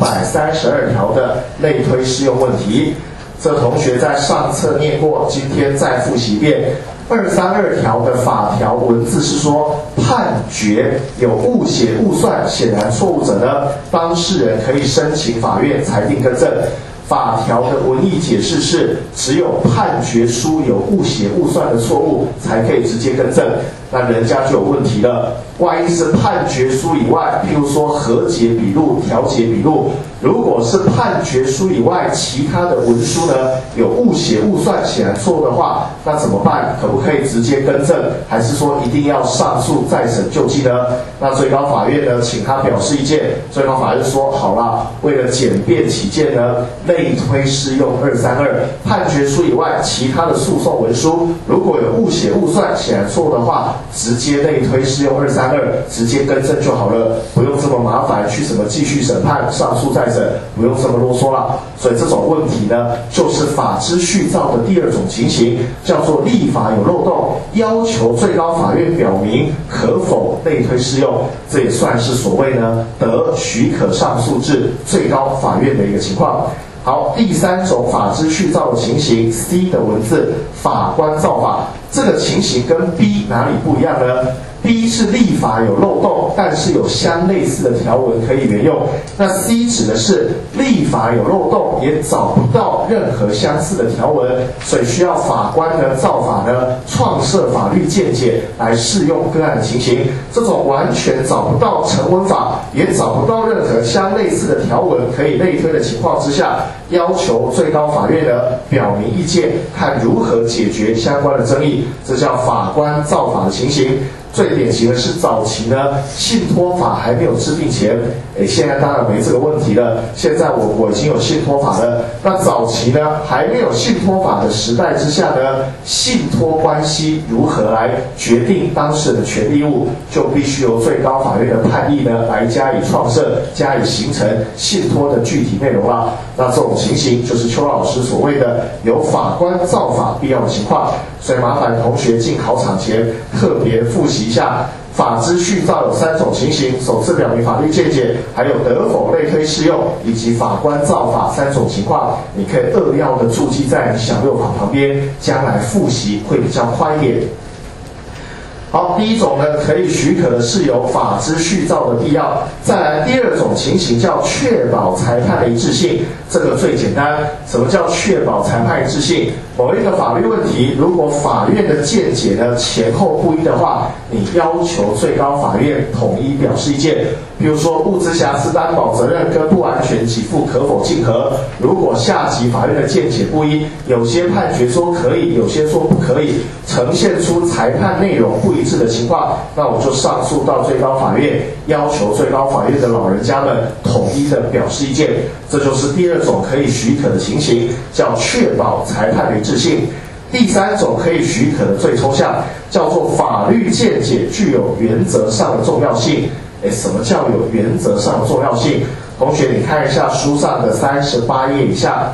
232条的类推适用问题。这同学在上册念过，今天再复习一遍。232条的法条文字是说，判决有误写误算显然错误者呢，当事人可以申请法院裁定更正。法条的文义解释是，只有判决书有误写误算的错误，才可以直接更正。那人家就有问题了，万一是判决书以外，譬如说和解笔录、调解笔录，如果是判决书以外其他的文书呢，有误写误算显然错误的话，那怎么办？可不可以直接更正，还是说一定要上诉再审救济呢？那最高法院呢，请他表示意见。最高法院说好啦，为了简便起见呢，类推适用232，判决书以外其他的诉讼文书，如果有误写误算显然错误的话，直接类推适用232，直接更正就好了，不用这么麻烦去什么继续审判、上诉再审，不用这么啰嗦了。所以这种问题呢，就是法之续造的第二种情形，叫做立法有漏洞，要求最高法院表明可否类推适用，这也算是所谓呢得许可上诉至最高法院的一个情况。好，第三种法之续造的情形 C 的文字，法官造法。这个情形跟 B 哪里不一样呢？ B 是立法有漏洞，但是有相类似的条文可以沿用。那 C 指的是立法有漏洞，也找不到任何相似的条文，所以需要法官呢造法呢创设法律见解来适用个案的情形。这种完全找不到成文法，也找不到任何相类似的条文可以类推的情况之下，要求最高法院呢表明意见，看如何解决相关的争议，这叫法官造法的情形。 最典型的是早期呢，信托法还没有制定前，现在当然没这个问题了。现在我已经有信托法了。那早期呢，还没有信托法的时代之下呢，信托关系如何来决定当事人的权利义务，就必须由最高法院的判例呢来加以创设，加以形成信托的具体内容了。那这种情形就是邱老师所谓的有法官造法必要的情况。所以麻烦同学进考场前特别复习一下。 法之续造有3种情形：首次表明法律见解，还有得否类推适用，以及法官造法3种情况。你可以扼要的注记在你小六法旁边，将来复习会比较快一点。 好，第一种呢，可以许可的是有法之续造的必要。再来，第二种情形叫确保裁判的一致性，这个最简单。什么叫确保裁判一致性？某一个法律问题，如果法院的见解呢前后不一的话，你要求最高法院统一表示意见。比如说物质瑕疵担保责任跟不完全给付可否竞合？如果下级法院的见解不一，有些判决说可以，有些说不可以，呈现出裁判内容不一致的情况，那我就上诉到最高法院，要求最高法院的老人家们统一的表示意见。这就是第二种可以许可的情形，叫确保裁判的一致性。第三种可以许可的最抽象，叫做法律见解具有原则上的重要性。什么叫有原则上的重要性？同学，你看一下书上的38页以下。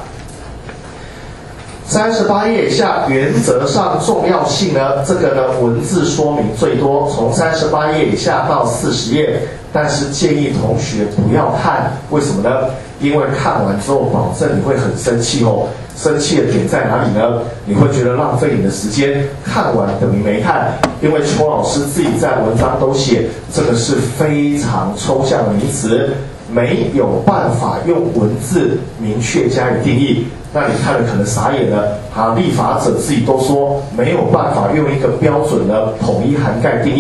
38页以下，原则上重要性呢，这个呢文字说明最多，从38页以下到40页，但是建议同学不要看，为什么呢？因为看完之后，保证你会很生气哦。生气的点在哪里呢？你会觉得浪费你的时间，看完等于没看。因为邱老师自己在文章都写，这个是非常抽象的名词，没有办法用文字明确加以定义。 那你看了可能傻眼了，立法者自己都说没有办法用一个标准的统一涵盖定义。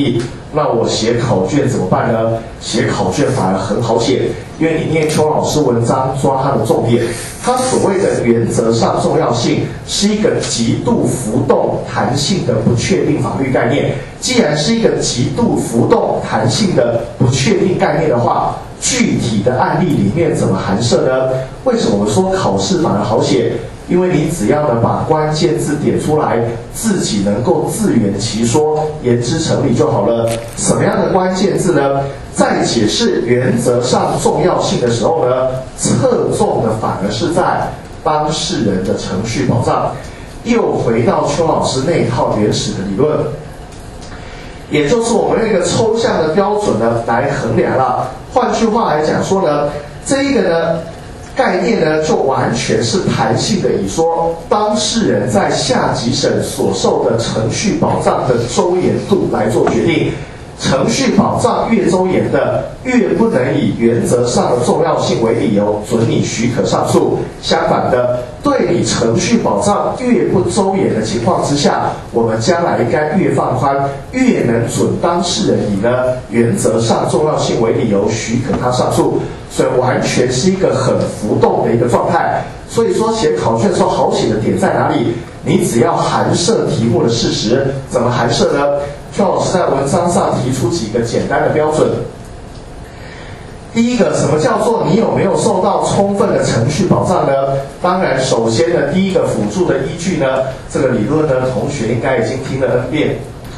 那我写考卷怎么办呢？写考卷反而很好写，因为你念邱老师文章抓它的重点。它所谓的原则上重要性是一个极度浮动弹性的不确定法律概念。既然是一个极度浮动弹性的不确定概念的话，具体的案例里面怎么函涉呢？为什么我说考试反而好写？因为你只要呢把关键字点出来，自己能够自圆其说，言之成理就好了。什么样的关键字呢？在解释原则上重要性的时候呢，侧重的反而是在当事人的程序保障。又回到邱老师那一套原始的理论，也就是我们那个抽象的标准呢来衡量了。换句话来讲说呢，这一个呢概念呢就完全是弹性的，以说当事人在下级审所受的程序保障的周延度来做决定。程序保障越周延的，越不能以原则上的重要性为理由准你许可上诉。相反的，对你程序保障越不周延的情况之下，我们将来应该越放宽，越能准当事人以呢原则上重要性为理由许可他上诉。所以完全是一个很浮动的一个状态。所以说写考卷的时候好写的点在哪里？你只要函涉题目的事实，怎么函涉呢？邱老师在文章上提出几个简单的标准。第一个，什么叫做你有没有受到充分的程序保障呢？当然，首先呢，第一个辅助的依据呢，这个理论呢，同学应该已经听了 N 遍。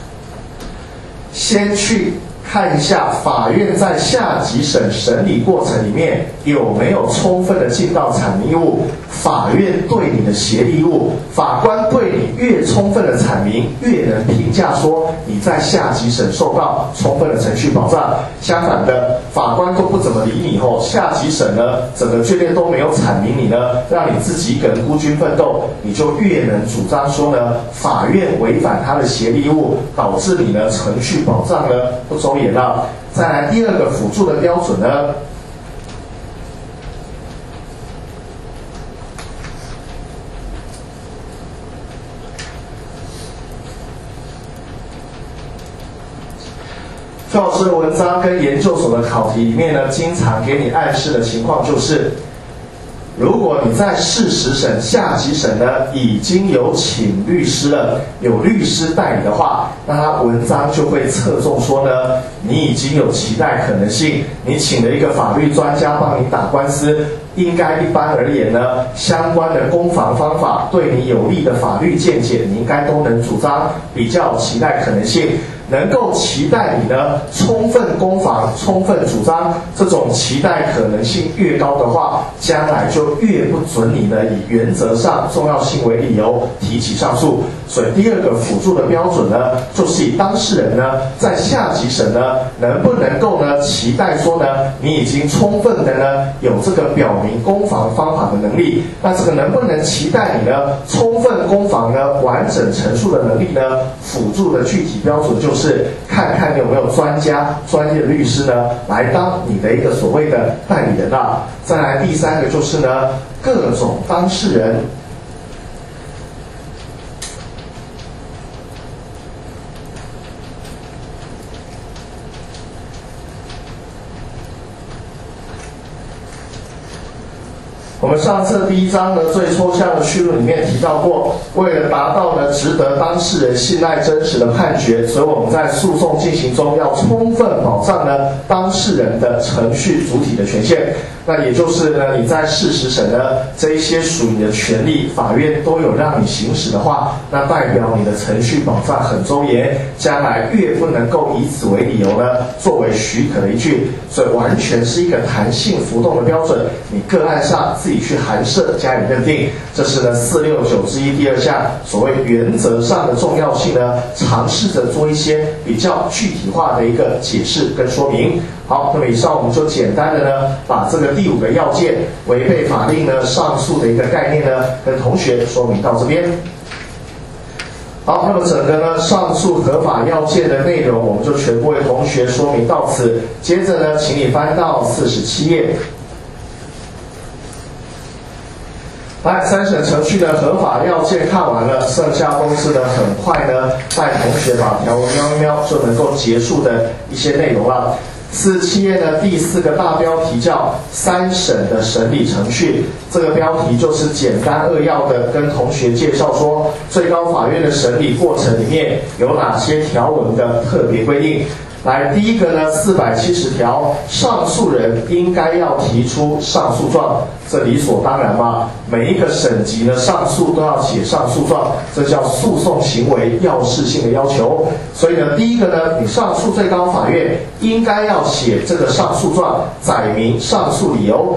先去看一下法院在下级审审理过程里面有没有充分的尽到阐明义务，法院对你的协力义务，法官对你越充分的阐明，越能评价说你在下级审受到充分的程序保障。相反的，法官都不怎么理你后，下级审呢整个卷面都没有阐明你呢，让你自己一个人孤军奋斗，你就越能主张说呢，法院违反他的协力义务，导致你呢程序保障呢不周延了。再来第二个辅助的标准呢，邱老师的文章跟研究所的考题里面呢，经常给你暗示的情况就是，如果你在事实审、下级审呢已经有请律师了，有律师代理的话，那他文章就会侧重说呢，你已经有期待可能性，你请了一个法律专家帮你打官司，应该一般而言呢，相关的攻防方法对你有利的法律见解，你应该都能主张，比较期待可能性。能够期待你呢充分攻防、充分主张，这种期待可能性越高的话，将来就越不准你呢以原则上重要性为理由提起上诉。所以第二个辅助的标准呢，就是以当事人呢在下级审呢能不能够呢期待说呢你已经充分的呢有这个表明攻防方法的能力，那这个能不能期待你呢充分攻防呢完整陈述的能力呢？辅助的具体标准就是看看你有没有专家、专业的律师呢来当你的一个所谓的代理人啊。再来第三个就是呢各种当事人。我们上册第一章呢最抽象的绪论里面提到过，为了达到呢值得当事人信赖真实的判决，所以我们在诉讼进行中要充分保障呢当事人的程序主体的权限。那也就是呢你在事实审呢这一些属于你的权利，法院都有让你行使的话，那代表你的程序保障很周延，将来越不能够以此为理由呢作为许可的依据。所以完全是一个弹性浮动的标准，你个案上自己去函涉加以认定。这是呢469之一第二项所谓原则上的重要性呢，尝试着做一些比较具体化的一个解释跟说明。好，那么以上我们就简单的呢把这个第5个要件违背法令呢上诉的一个概念呢跟同学说明到这边。好，那么整个呢上诉合法要件的内容我们就全部为同学说明到此。接着呢请你翻到47页。 来，三审程序的合法要件看完了，剩下都是呢很快呢带同学把条文瞄一瞄就能够结束的一些内容了。47页的第4个大标题叫三审的审理程序，这个标题就是简单扼要的跟同学介绍说最高法院的审理过程里面有哪些条文的特别规定。来，第一个呢，470条，上诉人应该要提出上诉状，这理所当然嘛。每一个省级呢上诉都要写上诉状，这叫诉讼行为要事性的要求。所以呢，第一个呢，你上诉最高法院应该要写这个上诉状，载明上诉理由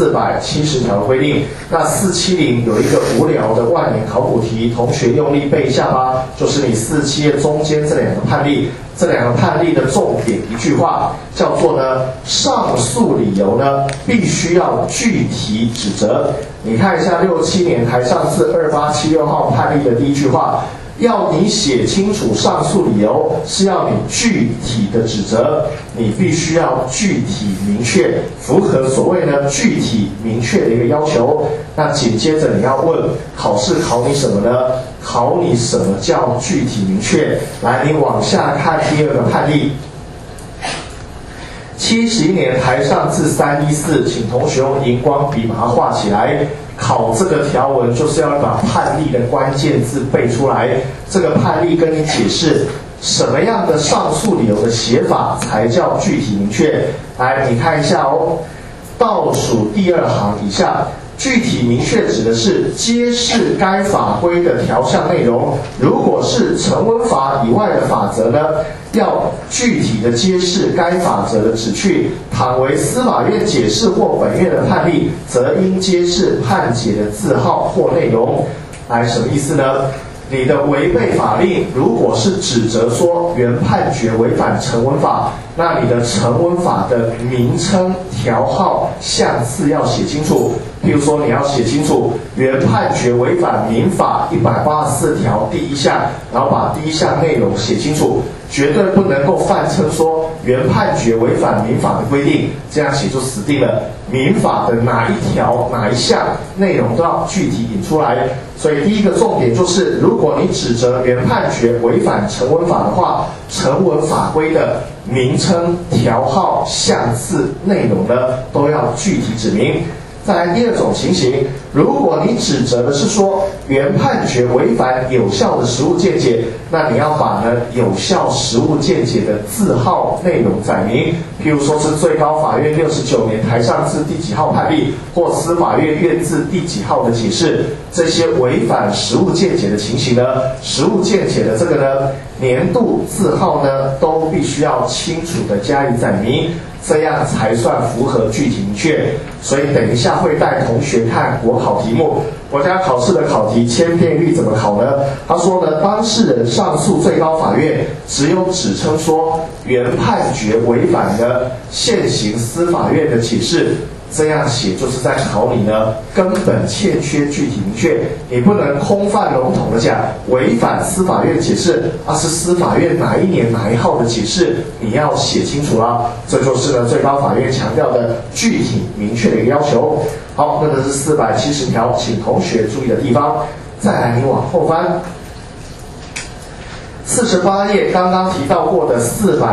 ，470条的规定。那470有一个无聊的万年考古题，同学用力背一下吧，就是你47页中间这2个判例。这2个判例的重点一句话叫做呢，上诉理由呢必须要具体指责。你看一下67年台上字2876号判例的第一句话，要你写清楚上诉理由，是要你具体的指责，你必须要具体明确，符合所谓呢具体明确的一个要求。那紧接着你要问，考试考你什么呢？考你什么叫具体明确。来，你往下看第2个判例。71年台上字314，请同学用荧光笔把它画起来。考这个条文就是要把判例的关键字背出来。这个判例跟你解释什么样的上诉理由的写法才叫具体明确。来，你看一下哦，倒数第2行以下。具体明确指的是揭示该法规的条项内容，如果是成文法以外的法则呢，要具体的揭示该法则的旨趣；倘为司法院解释或本院的判例，则应揭示判决的字号或内容。来，什么意思呢？你的违背法令，如果是指责说原判决违反成文法，那你的成文法的名称、条号、项次要写清楚。譬如说，你要写清楚原判决违反民法184条第1项，然后把第1项内容写清楚，绝对不能够泛称说原判决违反民法的规定，这样写就死定了。民法的哪一条、哪一项内容都要具体引出来。所以第一个重点就是，如果你指责原判决违反成文法的话，成文法规的名称、条号、项次、内容呢，都要具体指明。再来第2种情形，如果你指责的是说原判决违反有效的实务见解，那你要把呢有效实务见解的字号内容载明，譬如说是最高法院69年台上字第几号判例，或司法院院字第几号的解释，这些违反实务见解的情形呢，实务见解的这个呢年度字号呢都必须要清楚的加以载明，这样才算符合具体明确。所以等一下会带同学看国考题目，国家考试的考题千篇一律怎么考呢？他说呢，当事人上诉最高法院，只有指称说原判决违反了现行司法院的解释，这样写就是在考你呢根本欠缺具体明确。你不能空泛笼统的讲违反司法院解释，而是司法院哪一年哪一号的解释，你要写清楚啦。这就是呢最高法院强调的具体明确的一个要求。好，那这是470条，请同学注意的地方。再来，你往后翻。48页刚刚提到过的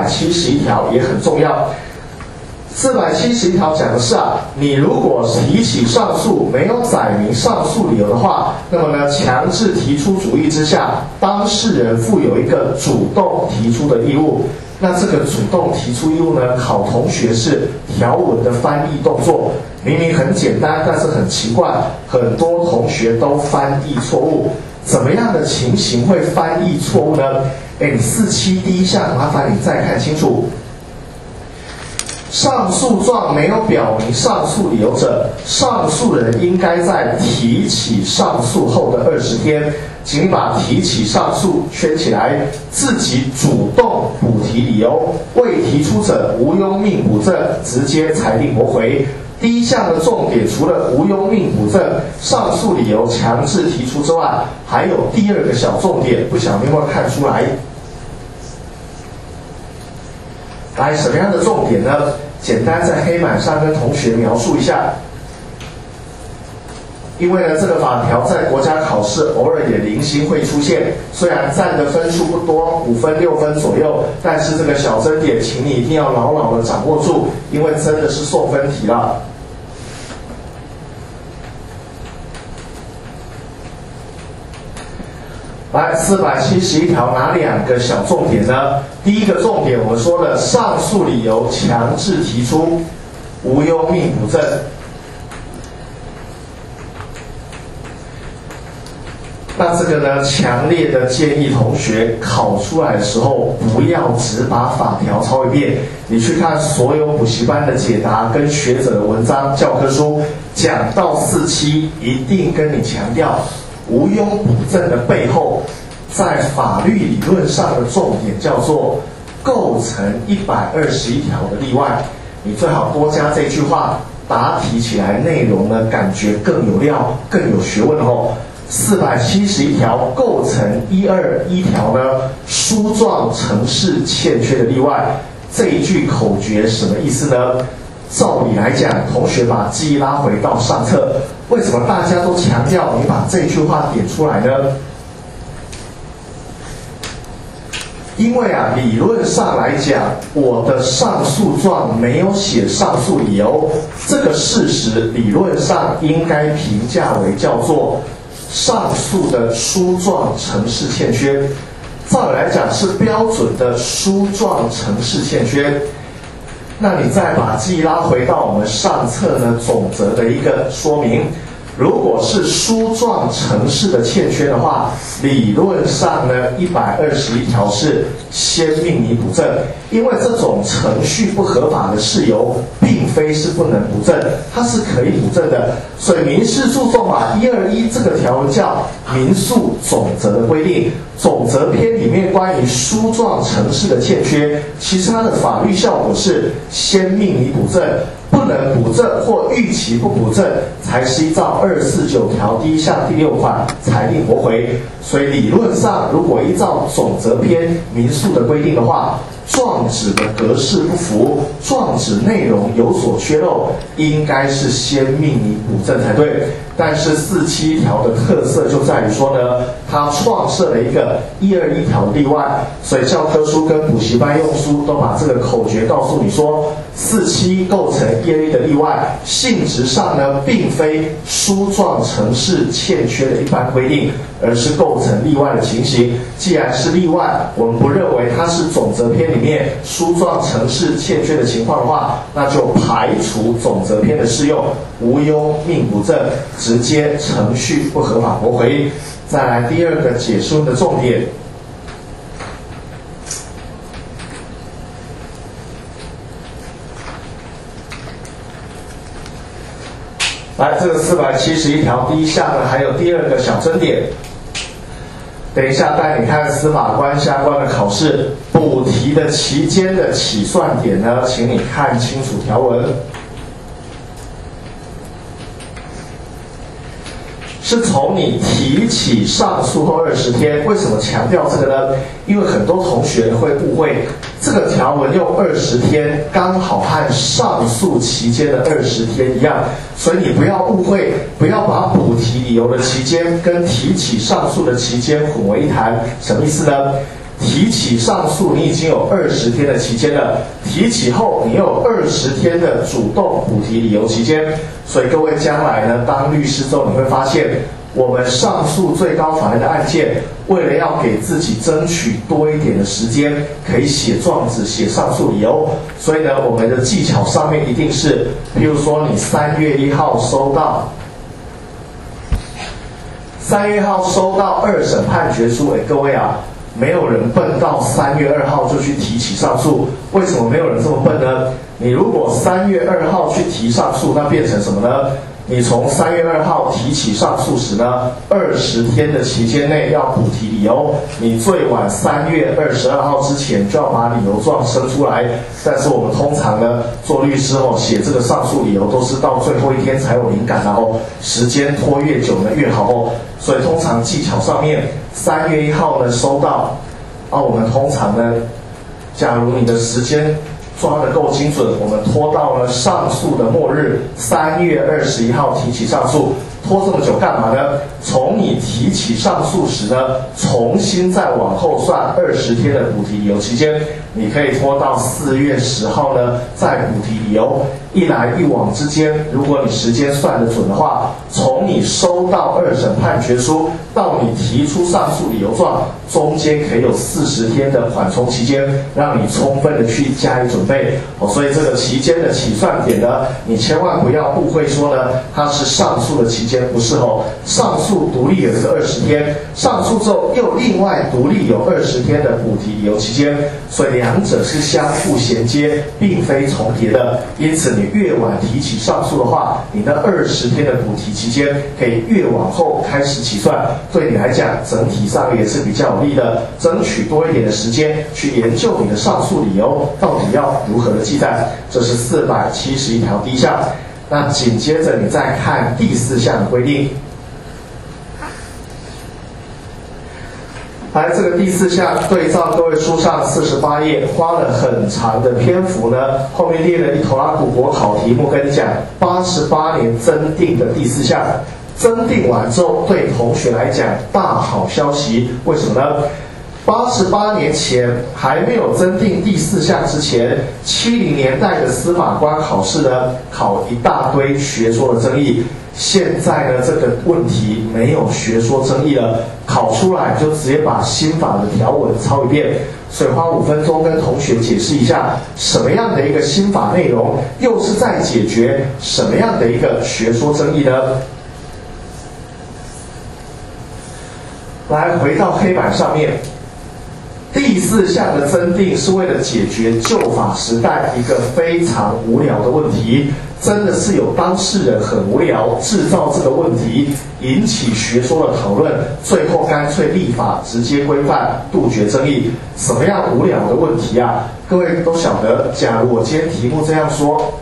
471条也很重要。471条讲的是你如果提起上诉没有载明上诉理由的话，那么呢强制提出主义之下，当事人负有一个主动提出的义务。那这个主动提出义务呢，考同学是条文的翻译动作，明明很简单，但是很奇怪，很多同学都翻译错误。怎么样的情形会翻译错误呢？你47第1项麻烦你再看清楚。上诉状没有表明上诉理由者，上诉人应该在提起上诉后的20天，请把提起上诉圈起来，自己主动补提理由，未提出者无庸命补正，直接裁定驳回。第1项的重点除了无庸命补正、上诉理由强制提出之外，还有第2个小重点，不晓得有没有看出来？来，什么样的重点呢？简单在黑板上跟同学描述一下。 因为呢，这个法条在国家考试偶尔也零星会出现，虽然占的分数不多，5分6分左右，但是这个小真点，请你一定要牢牢的掌握住，因为真的是送分题了。来，471条哪2个小重点呢？第一个重点，我们说了，上诉理由强制提出，无忧命补正。那这个呢，强烈的建议同学考出来的时候，不要只把法条抄一遍，你去看所有补习班的解答跟学者的文章、教科书，讲到47，一定跟你强调，无忧补正的背后，在法律理论上的重点叫做构成121条的例外。你最好多加这句话，答题起来内容呢，感觉更有料、更有学问哦。471条构成121条呢，书状程式欠缺的例外。这一句口诀什么意思呢？照理来讲，同学把记忆拉回到上册，为什么大家都强调你把这句话点出来呢？因为啊，理论上来讲，我的上诉状没有写上诉理由，这个事实理论上应该评价为叫做上诉的书状程式欠缺。照理来讲是标准的书状程式欠缺。那你再把记忆拉回到我们上册呢总则的一个说明，如果是书状程式的欠缺的话，理论上呢121条是先命你补正，因为这种程序不合法的事由，并非是不能补正，它是可以补正的。所以民事诉讼法121这个条文叫民诉总则的规定，总则篇里面关于书状程式的欠缺，其实它的法律效果是先命你补正，不能补正或逾期不补正，才是依照249条第1项第6款裁定驳回。所以理论上，如果依照总则篇民诉的规定的话，状纸的格式不符，状纸内容有所缺漏，应该是先命你补正才对。但是47条的特色就在于说呢，它创设了一个121条的例外，所以教科书跟补习班用书都把这个口诀告诉你说，47构成121的例外，性质上呢并非书状程式欠缺的一般规定，而是构成例外的情形。既然是例外，我们不认为它是总则篇里面书状程式欠缺的情况的话，那就排除总则篇的适用，无忧命补正，直接程序不合法驳回。再来第2个解释的重点，来这个471条第1项呢，还有第2个小争点。等一下带你看司法官相关的考试补题的期间的起算点呢，请你看清楚条文。是从你提起上诉后20天，为什么强调这个呢？因为很多同学会误会，这个条文用20天刚好和上诉期间的20天一样，所以你不要误会，不要把补提理由的期间跟提起上诉的期间混为一谈。什么意思呢？提起上诉你已经有20天的期间了，提起后你又有20天的主动补提理由期间，所以各位将来呢当律师之后，你会发现我们上诉最高法院的案件，为了要给自己争取多一点的时间，可以写状纸、写上诉理由，所以呢我们的技巧上面一定是，譬如说你3月1号收到2审判决书，各位啊，没有人笨到3月2号就去提起上诉。为什么没有人这么笨呢？你如果3月2号去提上诉，那变成什么呢？你从3月2号提起上诉时呢，20天的期间内要补提理由，你最晚3月22号之前就要把理由状生出来。但是我们通常呢，做律师写这个上诉理由都是到最后一天才有灵感，然后时间拖越久呢越好哦。所以通常技巧上面，3月1号呢收到，我们通常呢，假如你的时间抓得够精准，我们拖到了上诉的末日，3月21号提起上诉， 拖这么久干嘛呢？从你提起上诉时呢，重新再往后算20天的补提理由期间，你可以拖到4月10号呢再补提理由。一来一往之间，如果你时间算得准的话，从你收到2审判决书到你提出上诉理由状，中间可以有40天的缓冲期间，让你充分的去加以准备。所以这个期间的起算点呢，你千万不要误会说呢，它是上诉的期间，不是哦。上诉独立有一个20天，上诉之后又另外独立有20天的补提理由期间，所以两者是相互衔接，并非重叠的。因此你越晚提起上诉的话，你的20天的补提期间可以越往后开始起算，对你来讲整体上也是比较有利的，争取多一点的时间去研究你的上诉理由到底要如何的记载。这是471条第一项。那紧接着你再看第4项的规定。来，这个第4项对照各位书上48页，花了很长的篇幅呢，后面列了一头拉苦国考题目，跟你讲88年增订的第4项，增订完之后对同学来讲大好消息，为什么呢？88年前还没有增订第4项之前，70年代的司法官考试呢，考一大堆学说的争议。现在呢，这个问题没有学说争议了，考出来就直接把新法的条文抄一遍。所以花5分钟跟同学解释一下，什么样的一个新法内容，又是在解决什么样的一个学说争议呢？来，回到黑板上面。第4项的增订是为了解决旧法时代一个非常无聊的问题，真的是有当事人很无聊，制造这个问题，引起学说的讨论，最后干脆立法直接规范，杜绝争议。什么样无聊的问题啊？各位都晓得，假如我今天题目这样说，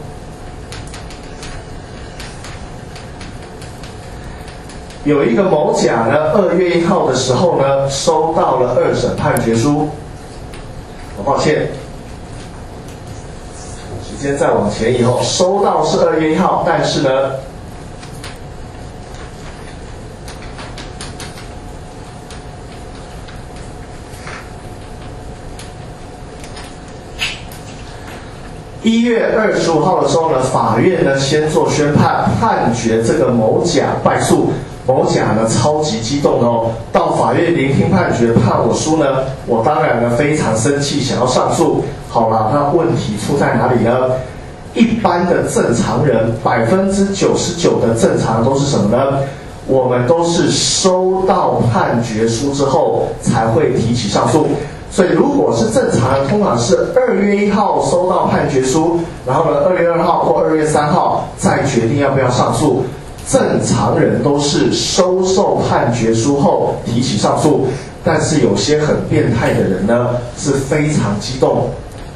有一个某甲呢，2月1号的时候呢，收到了2审判决书。抱歉，时间再往前以后，收到是2月1号，但是呢，1月25号的时候呢，法院呢先做宣判，判决这个某甲败诉。某甲呢超级激动哦，到法院聆听判决判我输呢，我当然呢非常生气，想要上诉。好了，那问题出在哪里呢？一般的正常人，99%的正常都是什么呢？我们都是收到判决书之后才会提起上诉。所以如果是正常人，通常是2月1号收到判决书，然后呢2月2号或2月3号再决定要不要上诉。正常人都是收受判决书后提起上诉，但是有些很变态的人呢是非常激动。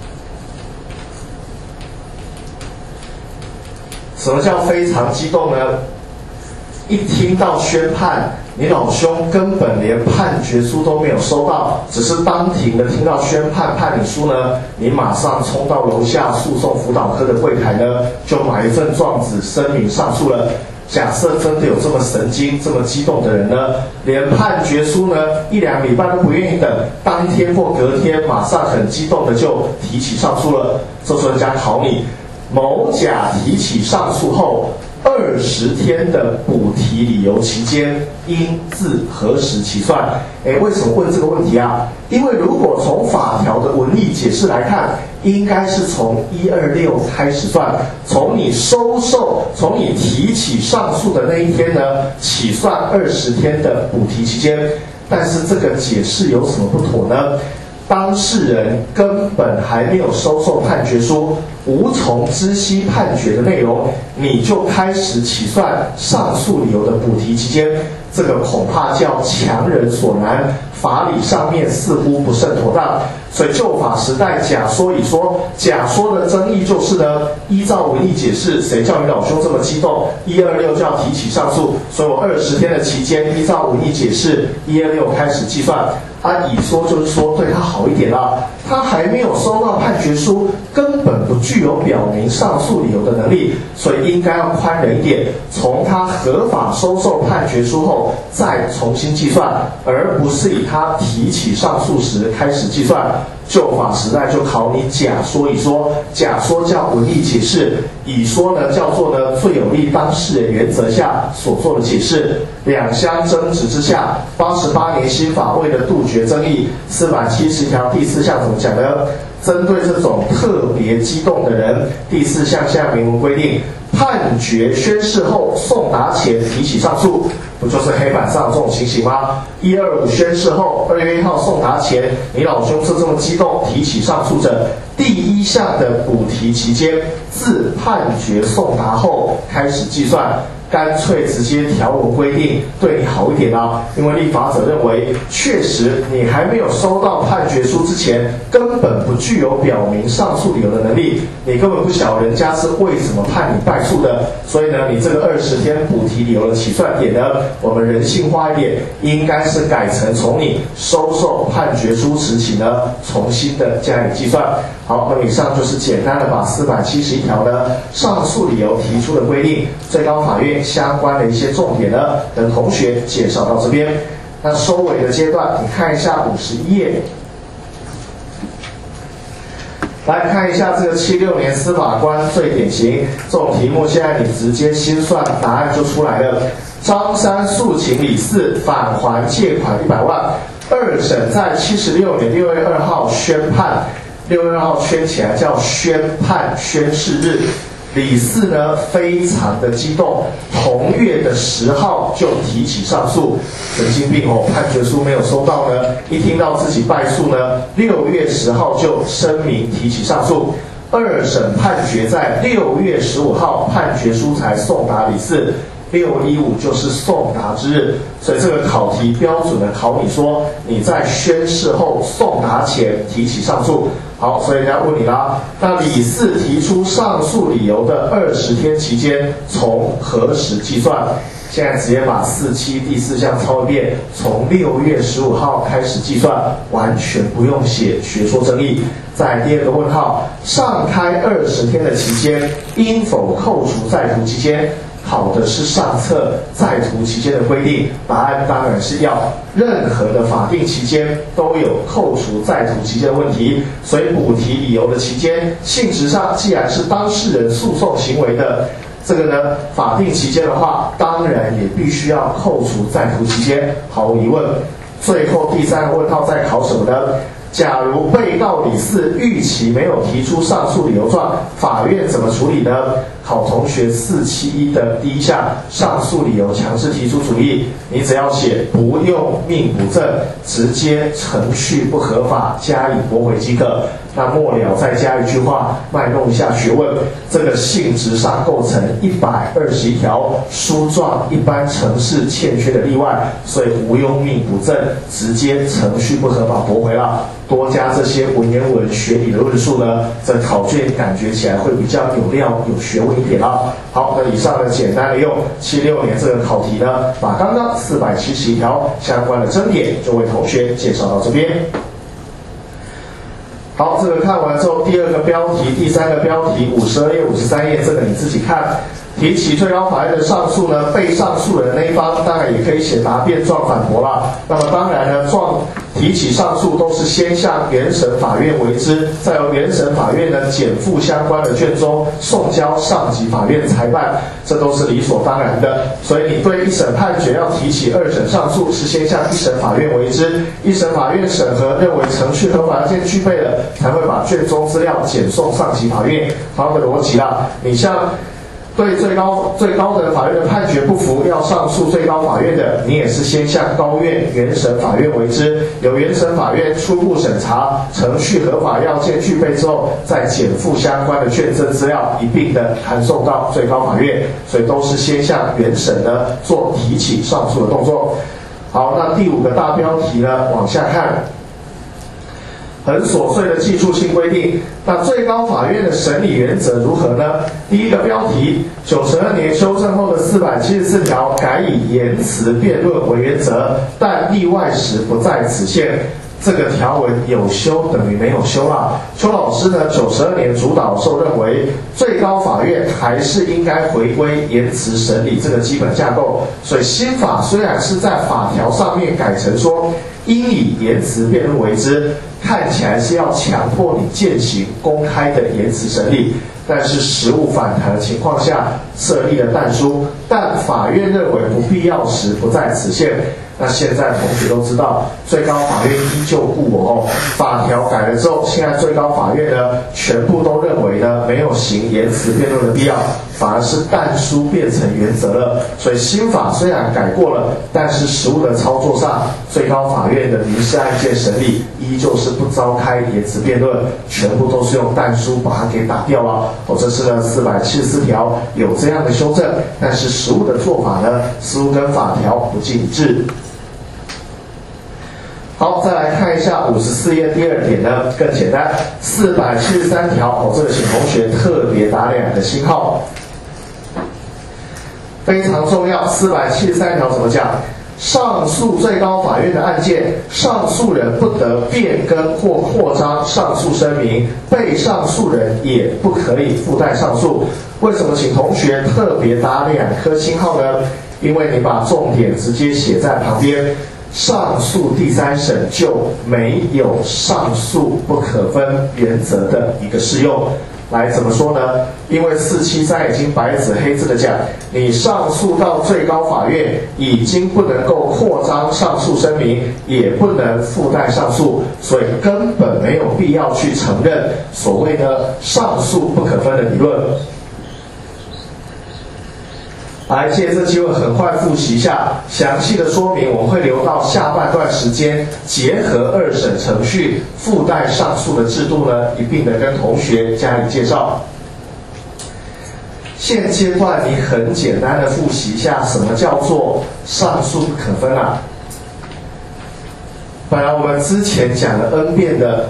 什么叫非常激动呢？一听到宣判，你老兄根本连判决书都没有收到，只是当庭的听到宣判判你输呢，你马上冲到楼下诉讼辅导科的柜台呢，就买一份状纸声明上诉了。假设真的有这么神经、这么激动的人呢，连判决书呢1、2礼拜都不愿意等，当天或隔天马上很激动的就提起上诉了。这时候人家考你，某甲提起上诉后20天的补提理由期间，应自何时起算？为什么问这个问题啊？因为如果从法条的文例解释来看，应该是从126开始算，从你收受、从你提起上诉的那一天呢，起算20天的补提期间。但是这个解释有什么不妥呢？当事人根本还没有收受判决书，无从知悉判决的内容，你就开始起算上诉理由的补提期间，这个恐怕叫强人所难，法理上面似乎不甚妥当。所以旧法时代假说一说，假说的争议就是呢，依照文义解释，谁叫你老兄这么激动，126就要提起上诉，所以我20天的期间依照文义解释126开始计算。 乙说就是说对他好一点啦，他还没有收到判决书，根本不具有表明上诉理由的能力，所以应该要宽仁一点，从他合法收受判决书后再重新计算，而不是以他提起上诉时开始计算。旧法时代就考你甲说乙说，甲说叫文义解释，乙说呢叫做呢最有利当事人原则下所做的解释。两相争执之下，88年新法为了杜绝争议，470条第4项怎么讲呢？针对这种特别激动的人，第4项下明文规定，判决宣誓后送达前提起上诉，不就是黑板上这种情形吗？125宣誓后2月1号送达前，你老兄是这么激动提起上诉者，第1项的补提期间自判决送达后开始计算。干脆直接条文规定对你好一点啦，因为立法者认为，确实你还没有收到判决书之前，根本不具有表明上诉理由的能力，你根本不晓得人家是为什么判你败诉的，所以呢，你这个20天补提理由的起算点呢，我们人性化一点，应该是改成从你收受判决书时起呢，重新的加以计算。好，那么以上就是简单的把471条的上诉理由提出的规定，最高法院相关的一些重点呢，等同学介绍到这边。那收尾的阶段，你看一下51页，来看一下这个76年司法官最典型这种题目，现在你直接心算答案就出来了。张三诉请李四返还借款100万，二审在76年6月2号宣判。6月2号圈起来叫宣判宣誓日，李四呢非常的激动，同月的10号就提起上诉，神经病哦，判决书没有收到呢，一听到自己败诉呢，6月10号就声明提起上诉，二审判决在6月15号判决书才送达李四。615就是送达之日，所以这个考题标准的考你说你在宣誓后送达前提起上诉。好，所以人家问你啦，那李四提出上诉理由的20天期间从何时计算？现在直接把47第4项抄一遍，从6月15号开始计算，完全不用写学说争议。在第2个问号，上开20天的期间应否扣除在途期间？考的是上册在途期间的规定，答案当然是要。任何的法定期间都有扣除在途期间的问题，所以补提理由的期间，性质上既然是当事人诉讼行为的这个呢法定期间的话，当然也必须要扣除在途期间，毫无疑问。最后第3个问号在考什么呢？假如被告李四逾期没有提出上诉理由状，法院怎么处理呢？考同学471的第1项上诉理由强制提出主义，你只要写不用命补正，直接程序不合法加以驳回即可。那末了再加一句话，卖弄一下学问，这个性质上构成121条书状一般程式欠缺的例外，所以无用命补正，直接程序不合法驳回了。多加这些文言文学理的论述呢，这考卷感觉起来会比较有料有学问一点了。好，那以上呢简单的用76年这个考题呢，把刚刚471条相关的争点就为同学介绍到这边。好，这个看完之后，第2个标题、第3个标题52页、53页，这个你自己看。提起最高法院的上诉呢，被上诉人那一方当然也可以写答辩状反驳啦。那么当然呢，提起上诉都是先向原审法院为之，再由原审法院呢检附相关的卷宗，送交上级法院裁办，这都是理所当然的。所以你对1审判决要提起2审上诉，是先向1审法院为之，1审法院审核认为程序合法要件具备了，才会把卷宗资料检送上级法院。同样的逻辑啦，你像对最高的法院的判决不服，要上诉最高法院的，你也是先向高院原审法院为之，由原审法院初步审查程序合法要件具备之后，再检附相关的卷证资料一并的函送到最高法院，所以都是先向原审呢做提起上诉的动作。好，那第5个大标题呢往下看。 很琐碎的技术性规定。那最高法院的审理原则如何呢？第一个标题，92年修正后的474条改以言辞辩论为原则，但例外时不在此限。这个条文有修等于没有修啦。邱老师呢，92年主导受认为，最高法院还是应该回归言辞审理这个基本架构。所以新法虽然是在法条上面改成说应以言辞辩论为之，看起来是要强迫你践行公开的言辞审理，但是实务反弹的情况下设立了但书，但法院认为不必要时不在此限。那现在同学都知道，最高法院依旧故我法条改了之后，现在最高法院呢，全部都认为呢没有行言辞辩论的必要，反而是但书变成原则了。所以新法虽然改过了，但是实务的操作上，最高法院的民事案件审理依旧是不召开言辞辩论，全部都是用但书把它给打掉了。这是呢474条有这样的修正，但是实务的做法呢，似乎跟法条不尽一致。好，再来看一下54页第二点呢，更简单，473条这个请同学特别打2个星号，非常重要。473条怎么讲？上诉最高法院的案件，上诉人不得变更或扩张上诉声明，被上诉人也不可以附带上诉。为什么请同学特别打2颗星号呢？因为你把重点直接写在旁边。上诉第三审就没有上诉不可分原则的一个适用。来怎么说呢？因为473已经白纸黑字的讲，你上诉到最高法院已经不能够扩张上诉声明，也不能附带上诉，所以根本没有必要去承认所谓的上诉不可分的理论。来借这机会很快复习一下详细的说明，我们会留到下半段时间，结合2审程序附带上诉的制度呢，一并的跟同学加以介绍。现阶段你很简单的复习一下什么叫做上诉不可分啊。本来我们之前讲了 N 遍的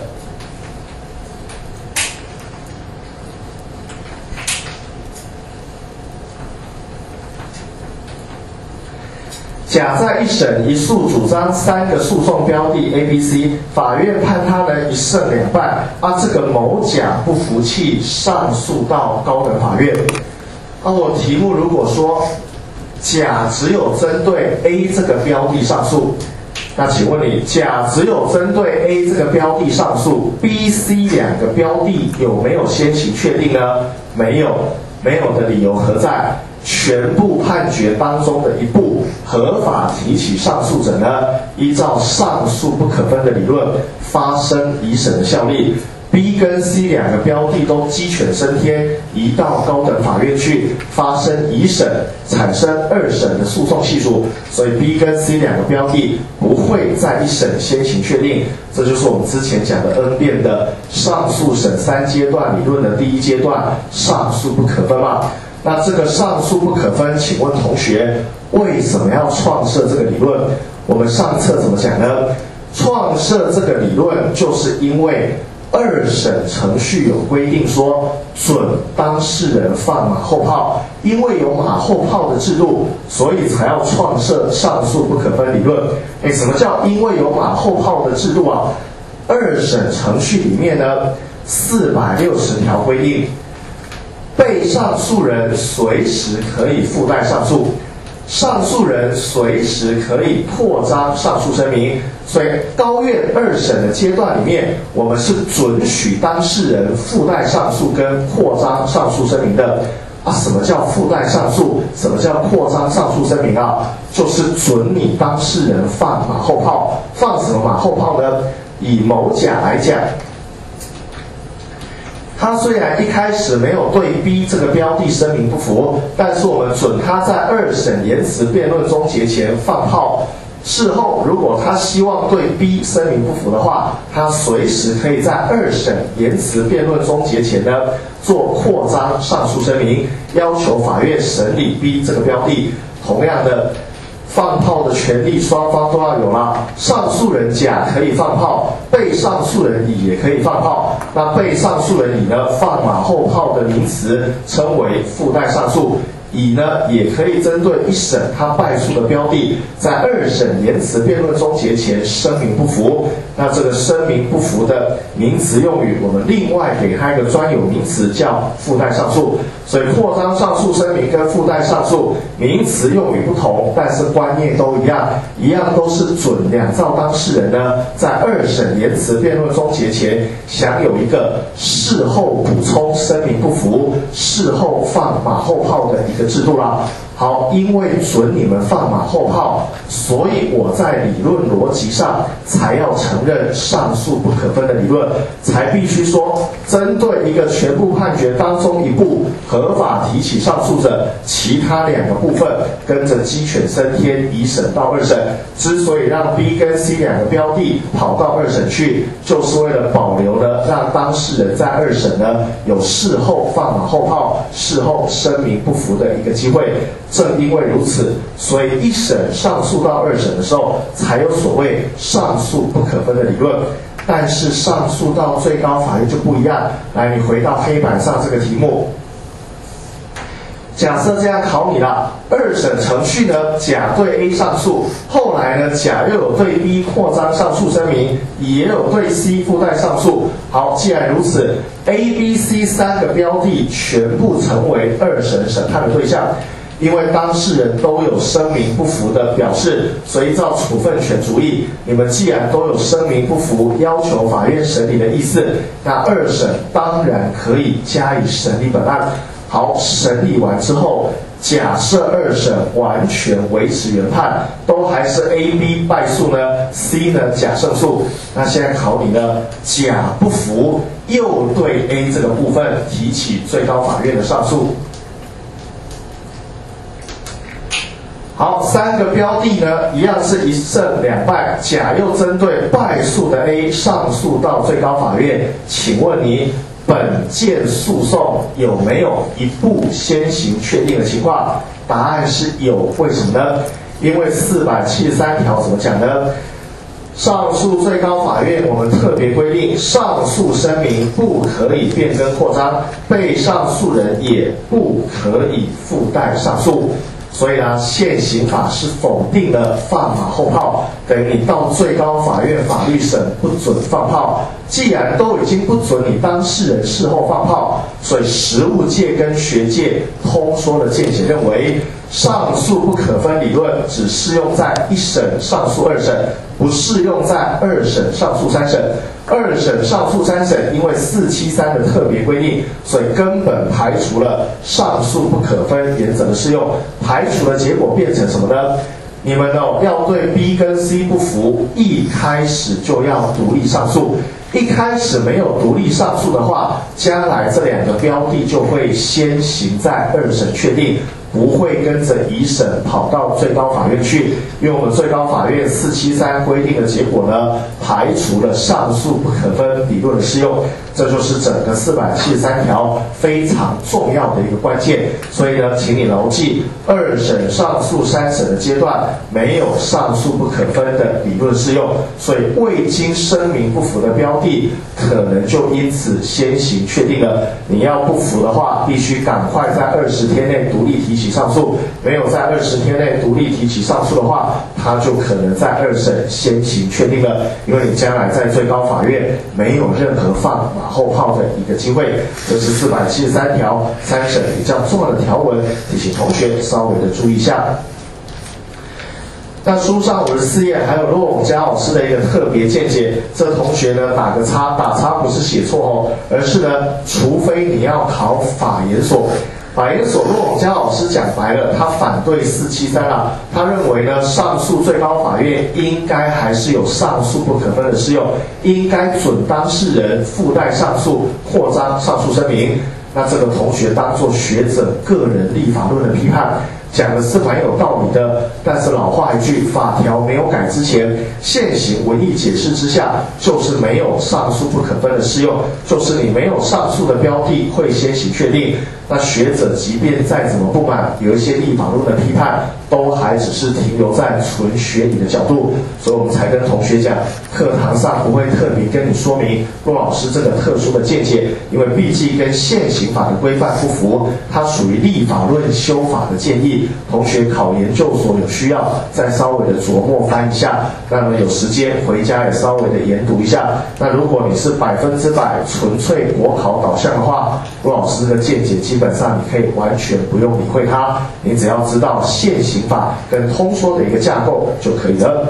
甲在1审1诉主张3个诉讼标的 A、B、C， 法院判他呢1胜2败，这个某甲不服气，上诉到高等法院。我题目如果说甲只有针对 A 这个标的上诉，那请问你，甲只有针对 A 这个标的上诉 ，B、C 2个标的有没有先行确定呢？没有，没有的理由何在？全部判决当中的一部合法提起上诉者呢，依照上诉不可分的理论发生移审的效力。B 跟 C 2个标的都鸡犬升天，移到高等法院去发生移审，产生2审的诉讼系数，所以 B 跟 C 2个标的不会在1审先行确定。这就是我们之前讲的 N 遍的上诉审3阶段理论的第1阶段，上诉不可分嘛。那这个上诉不可分，请问同学为什么要创设这个理论？我们上册怎么讲呢？创设这个理论就是因为2审程序有规定说准当事人放马后炮，因为有马后炮的制度，所以才要创设上诉不可分理论。什么叫因为有马后炮的制度啊？2审程序里面呢460条规定，被上诉人随时可以附带上诉，上诉人随时可以扩张上诉声明。所以高院2审的阶段里面，我们是准许当事人附带上诉跟扩张上诉声明的。什么叫附带上诉？什么叫扩张上诉声明啊？就是准你当事人放马后炮。放什么马后炮呢？以某甲来讲，他虽然一开始没有对 B 这个标的声明不服，但是我们准他在2审言辞辩论终结前放炮。事后如果他希望对 B 声明不服的话，他随时可以在2审言辞辩论终结前呢做扩张上诉声明，要求法院审理 B 这个标的。同样的， 放炮的权利双方都要有啦。上诉人甲可以放炮，被上诉人乙也可以放炮。那被上诉人乙呢，放马后炮的名词称为附带上诉。乙呢，也可以针对一审他败诉的标的，在二审言词辩论终结前声明不服。那这个声明不服的名词用语，我们另外给它一个专有名词，叫附带上诉。所以扩张上诉声明跟附带上诉名词用语不同，但是观念都一样，一样都是准两造当事人呢，在二审言词辩论终结前，享有一个事后补充声明不服、事后放马后炮的一个制度啦。好，因为准你们放马后炮，所以我在理论逻辑上才要承认上诉不可分的理论，才必须说，针对一个全部判决当中一部合法提起上诉者，其他两个部分跟着鸡犬升天，一审到二审。之所以让 B 跟 C 两个标的跑到二审去，就是为了保留了让当事人在二审呢有事后放马后炮、事后声明不服的一个机会。正因为如此，所以一审上诉到二审的时候，才有所谓上诉不可分的理论。但是上诉到最高法院就不一样。来，你回到黑板上这个题目，假设这样考你了，二审程序呢，甲对 A 上诉，后来呢，甲又有对 B 扩张上诉声明，也有对 C 附带上诉。好，既然如此 ，A、B、C 三个标的全部成为二审审判的对象。因为当事人都有声明不服的表示，所以照处分权主义，你们既然都有声明不服，要求法院审理的意思，那二审当然可以加以审理本案。好，审理完之后，假设二审完全维持原判，都还是 A、B 败诉呢 ，C 呢甲胜诉。那现在考你呢，甲不服，又对 A 这个部分提起最高法院的上诉。好，三个标的呢，一样是一胜两败。甲又针对败诉的 A 上诉到最高法院，请问你本件诉讼有没有一步先行确定的情况？答案是有，为什么呢？因为473条怎么讲呢？上诉最高法院我们特别规定，上诉声明不可以变更扩张，被上诉人也不可以附带上诉。所以呢，现行法是否定了放马后炮，等于你到最高法院法律审不准放炮。既然都已经不准你当事人事后放炮，所以实务界跟学界通说的见解认为，上诉不可分理论只适用在一审上诉二审，不适用在二审上诉三审。二审上诉三审因为473的特别规定，所以根本排除了上诉不可分原则的适用，排除的结果变成什么呢？你们要对 B 跟 C 不服，一开始就要独立上诉。一开始没有独立上诉的话，将来这两个标的就会先行在二审确定，不会跟着一审跑到最高法院去。因为我们最高法院473规定的结果呢，排除了上诉不可分理论的适用，这就是整个473条非常重要的一个关键。所以呢，请你牢记，二审上诉三审的阶段没有上诉不可分的理论适用，所以未经声明不服的标的可能就因此先行确定了。你要不服的话，必须赶快在20天内独立提起上诉，没有在20天内独立提起上诉的话，它就可能在二审先行确定了，因为你将来在最高法院没有任何放马后炮的一个机会。这是473条三审比较重要的条文，提醒同学稍微的注意一下。那书上54页还有骆永嘉老师的一个特别见解，这同学呢打个叉，打叉不是写错哦，而是呢，除非你要考法研所。法研所骆永嘉老师讲白了，他反对473啊，他认为呢，上诉最高法院应该还是有上诉不可分的适用，应该准当事人附带上诉、扩张上诉声明。那这个同学当作学者个人立法论的批判，讲的是蛮有道理的，但是老话一句，法条没有改之前，现行文义解释之下，就是没有上诉不可分的适用，就是你没有上诉的标的会先行确定。 那学者即便再怎么不满，有一些立法论的批判，都还只是停留在纯学理的角度，所以我们才跟同学讲，课堂上不会特别跟你说明骆老师这个特殊的见解，因为毕竟跟现行法的规范不符，它属于立法论修法的建议。同学考研究所有需要，再稍微的琢磨翻一下，那么有时间回家也稍微的研读一下。那如果你是100%纯粹国考导向的话，骆老师这个见解基本上你可以完全不用理会它，你只要知道现行法跟通说的一个架构就可以了。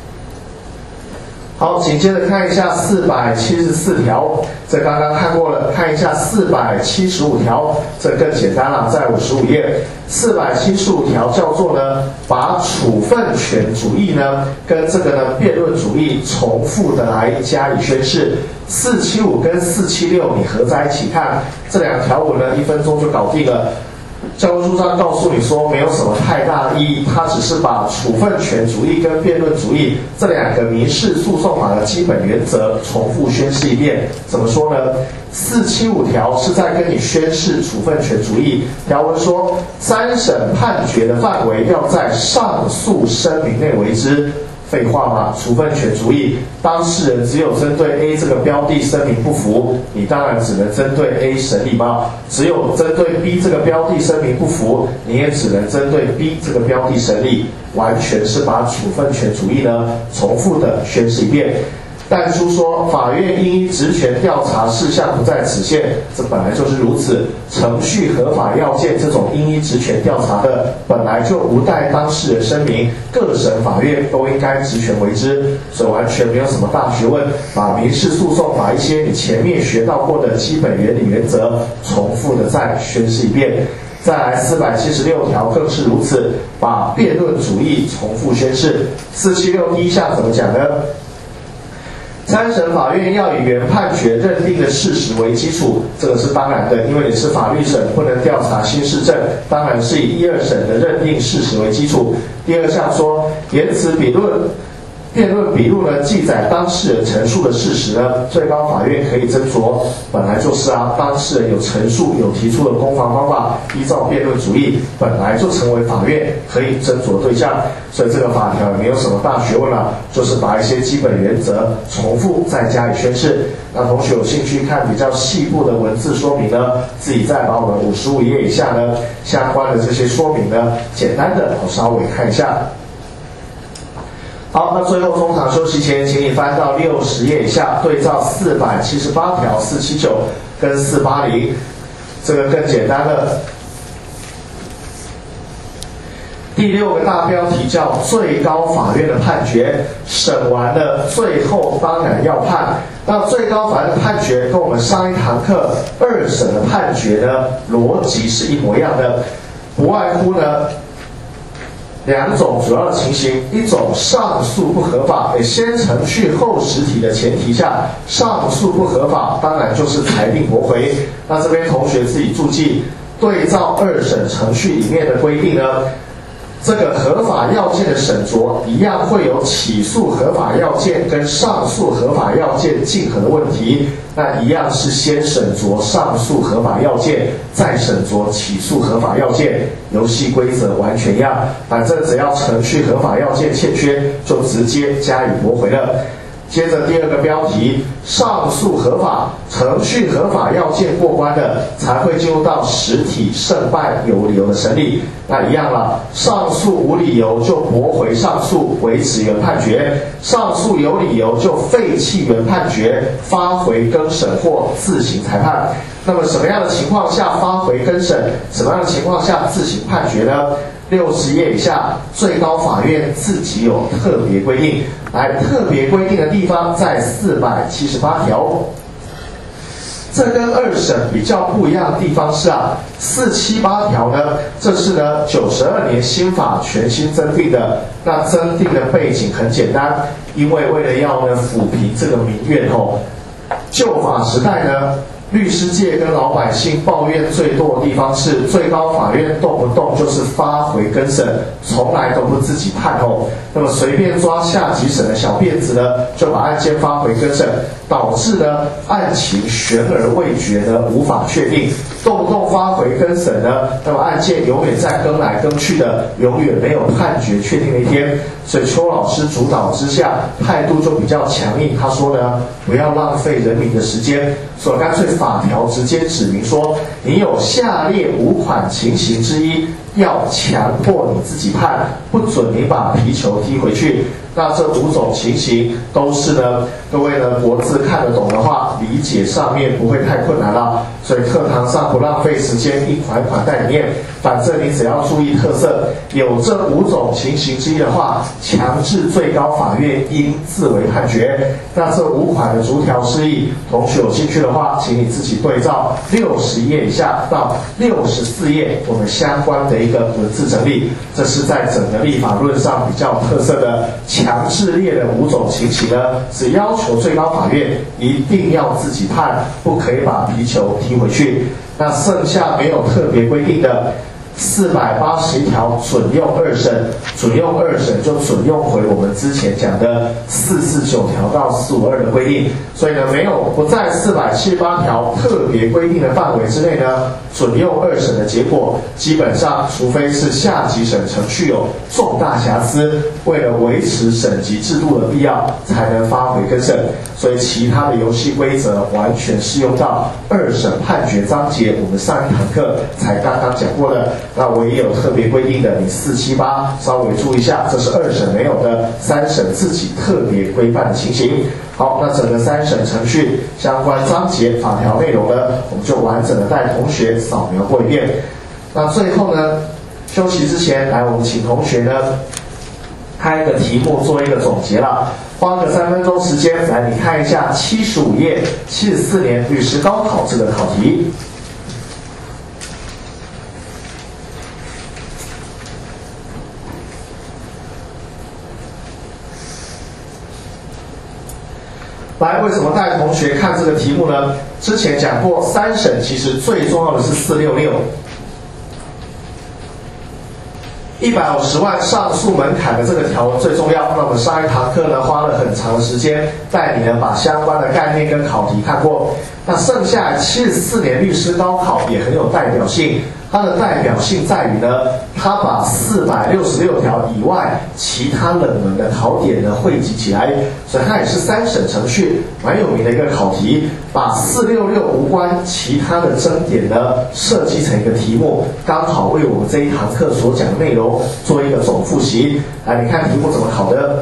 好，紧接着看一下474条，这刚刚看过了，看一下475条，这更简单了，在55页。475条叫做呢，把处分权主义呢跟这个呢辩论主义重复的来加以宣示。475跟476你合在一起看，这两条文呢1分钟就搞定了。教科书上告诉你说没有什么太大意义，它只是把处分权主义跟辩论主义这两个民事诉讼法的基本原则重复宣示一遍。怎么说呢？475条是在跟你宣示处分权主义，条文说3审判决的范围要在上诉声明内为之。废话嘛，处分权主义，当事人只有针对 A 这个标的声明不服，你当然只能针对 A 审理嘛；只有针对 B 这个标的声明不服，你也只能针对 B 这个标的审理，完全是把处分权主义呢重复的宣示一遍。但书说法院应依职权调查事项不在此限，这本来就是如此。程序合法要件这种应依职权调查的，本来就无待当事人声明，各省法院都应该职权为之，所以完全没有什么大学问，把民事诉讼把一些你前面学到过的基本原理原则重复的再宣示一遍。再来476条更是如此，把辩论主义重复宣示。476第一项怎么讲呢？3审法院要以原判决认定的事实为基础，这个是当然的，因为你是法律审，不能调查新事证，当然是以1、2审的认定事实为基础。第二项说，言辞辩论笔录呢记载当事人陈述的事实呢，最高法院可以斟酌。本来就是啊，当事人有陈述有提出的攻防方法，依照辩论主义，本来就成为法院可以斟酌对象。所以这个法条也没有什么大学问了，就是把一些基本原则重复再加以宣示。那同学有兴趣看比较细部的文字说明呢，自己再把我们55页以下呢相关的这些说明呢，简单的稍微看一下。好，那最后中场休息前，请你翻到60页以下，对照478条、479跟480，这个更简单了。第6个大标题叫最高法院的判决，审完了，最后当然要判。那最高法院的判决跟我们上一堂课2审的判决呢，逻辑是一模一样的，不外乎呢2种主要的情形，一种上诉不合法，先程序后实体的前提下，上诉不合法，当然就是裁定驳回。那这边同学自己注记，对照2审程序里面的规定呢，这个合法要件的审酌一样会有起诉合法要件跟上诉合法要件竞合的问题，那一样是先审酌上诉合法要件，再审酌起诉合法要件，游戏规则完全一样，反正只要程序合法要件欠缺，就直接加以驳回了。接着第2个标题，上诉合法，程序合法要件过关的，才会进入到实体胜败有理由的审理。那一样了，上诉无理由就驳回上诉，维持原判决；上诉有理由就废弃原判决，发回更审或自行裁判。那么什么样的情况下发回更审？什么样的情况下自行判决呢？60页以下，最高法院自己有特别规定。来，特别规定的地方在478条。这跟2审比较不一样的地方是478条呢，这是呢92年新法全新增订的。那增订的背景很简单，因为为了要呢抚平这个民怨旧法时代呢，律师界跟老百姓抱怨最多的地方是，最高法院动不动就是发回更审，从来都不自己判那么随便抓下级审的小辫子呢，就把案件发回更审，导致呢案情悬而未决呢，无法确定。 动不动发回更审呢，那么案件永远在更来更去的，永远没有判决确定的一天。所以邱老师主导之下，态度就比较强硬。他说呢，不要浪费人民的时间，所以干脆法条直接指明说，你有下列5款情形之一，要强迫你自己判，不准你把皮球踢回去。那这5种情形都是呢，各位呢国字看得懂的话，理解上面不会太困难了。所以课堂上不浪费时间，一款一款带你念，反正你只要注意特色，有这5种情形之一的话，强制最高法院应自为判决。那这5款的逐条释义，同学有兴趣的话，请你自己对照61页以下到64页我们相关的一个文字整理，这是在整个立法论上比较特色的强制列的5种情形呢，是要求最高法院一定要自己判，不可以把皮球踢回去。那剩下没有特别规定的481条准用2审，准用2审就准用回我们之前讲的449条到452的规定。所以呢，没有不在478条特别规定的范围之内呢，准用2审的结果，基本上除非是下级审程序有重大瑕疵，为了维持审级制度的必要，才能发回更审。所以其他的游戏规则完全适用到2审判决章节，我们上一堂课才刚刚讲过的。那唯一有特别规定的，你478稍微注意一下，这是2审没有的，3审自己特别规范的情形。好，那整个3审程序相关章节法条内容呢，我们就完整的带同学扫描过一遍。那最后呢，休息之前，来我们请同学呢开一个题目做一个总结了，花个3分钟时间来你看一下75页74年律师高考这个考题。来，为什么带同学看这个题目呢？之前讲过，3审其实最重要的是466。150万上诉门槛的这个条文最重要。那我们上一堂课呢，花了很长的时间带你呢把相关的概念跟考题看过。那剩下74年律师高考也很有代表性。它的代表性在于呢，它把466条以外其他冷门的考点呢汇集起来，所以它也是3审程序蛮有名的一个考题，把466无关其他的争点呢设计成一个题目，刚好为我们这一堂课所讲的内容做一个总复习。来，你看题目怎么考的？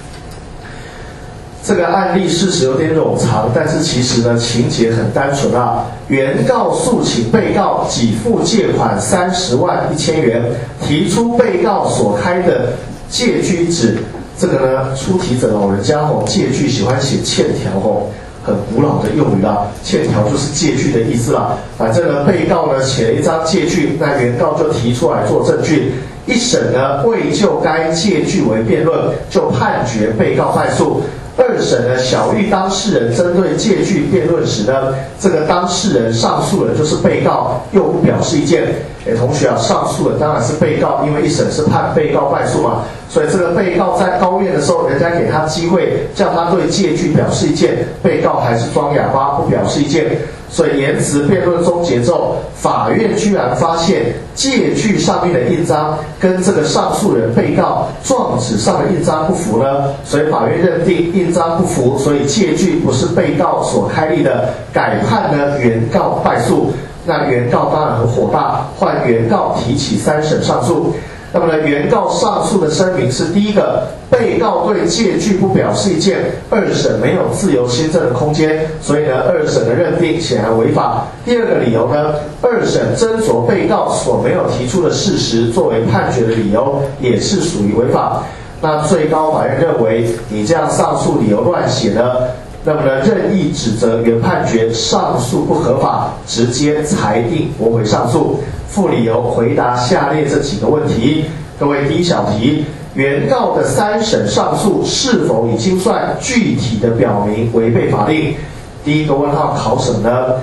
这个案例事实有点冗长，但是其实呢情节很单纯啊。原告诉请被告给付借款30万1000元，提出被告所开的借据指，这个呢出题者老人家借据喜欢写欠条很古老的用语啦，欠条就是借据的意思啦。反正呢被告呢写了一张借据，那原告就提出来做证据。一审呢未就该借据为辩论，就判决被告败诉。2审呢，小玉当事人针对借据辩论时呢，这个当事人上诉人就是被告，又不表示意见。同学啊，上诉人当然是被告，因为1审是判被告败诉嘛，所以这个被告在高院的时候，人家给他机会叫他对借据表示意见，被告还是装哑巴不表示意见。所以言辞辩论终结之后，法院居然发现借据上面的印章跟这个上诉人被告状纸上的印章不符呢，所以法院认定印章不符，所以借据不是被告所开立的，改判呢原告败诉。那原告当然很火大，换原告提起3审上诉。那么呢，原告上诉的声明是第一个，被告对借据不表示意见，2审没有自由心证的空间，所以呢2审的认定显然违法。第二个理由呢，2审斟酌被告所没有提出的事实作为判决的理由，也是属于违法。那最高法院认为你这样上诉理由乱写呢，那么呢任意指责原判决上诉不合法，直接裁定驳回上诉。附理由回答下列这几个问题。各位，第一小题，原告的3审上诉是否已经算具体的表明违背法令？第一个问号考什么呢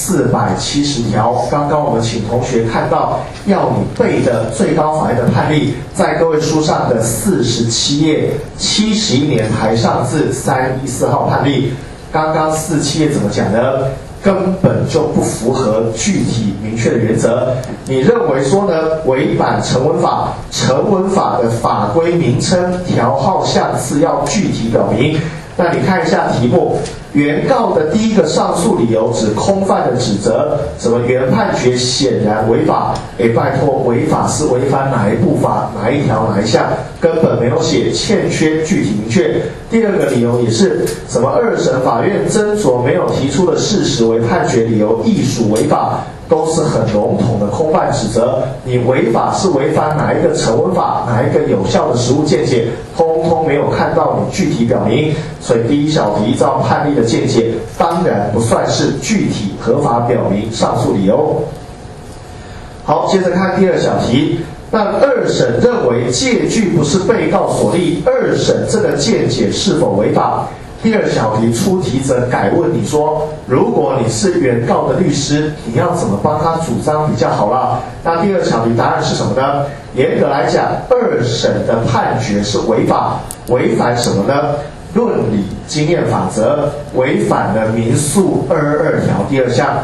？470条。刚刚我们请同学看到要你背的最高法院的判例，在各位书上的47页71年台上字314号判例。刚刚47页怎么讲呢？ 根本就不符合具体明确的原则。你认为说呢，违反成文法，成文法的法规名称、条号、项次要具体表明。那你看一下题目，原告的第一个上诉理由指空犯的指责，什么原判决显然违法。拜托，违法是违反哪一部法、哪一条、哪一项，根本没有写，欠缺具体明确。第二个理由也是什么二审法院斟酌没有提出的事实为判决理由，亦属违法。都是很笼统的空泛指责，你违法是违反哪一个成文法，哪一个有效的实务见解，通通没有看到你具体表明，所以第一小题照判例的见解，当然不算是具体合法表明上诉理由。好，接着看第二小题。那二审认为借据不是被告所立，二审这个见解是否违法？第二小题出题者改问你说，如果你是原告的律师，你要怎么帮他主张比较好啦？那第二小题答案是什么呢？严格来讲，二审的判决是违法，违反什么呢？论理经验法则，违反了民诉222条第2项。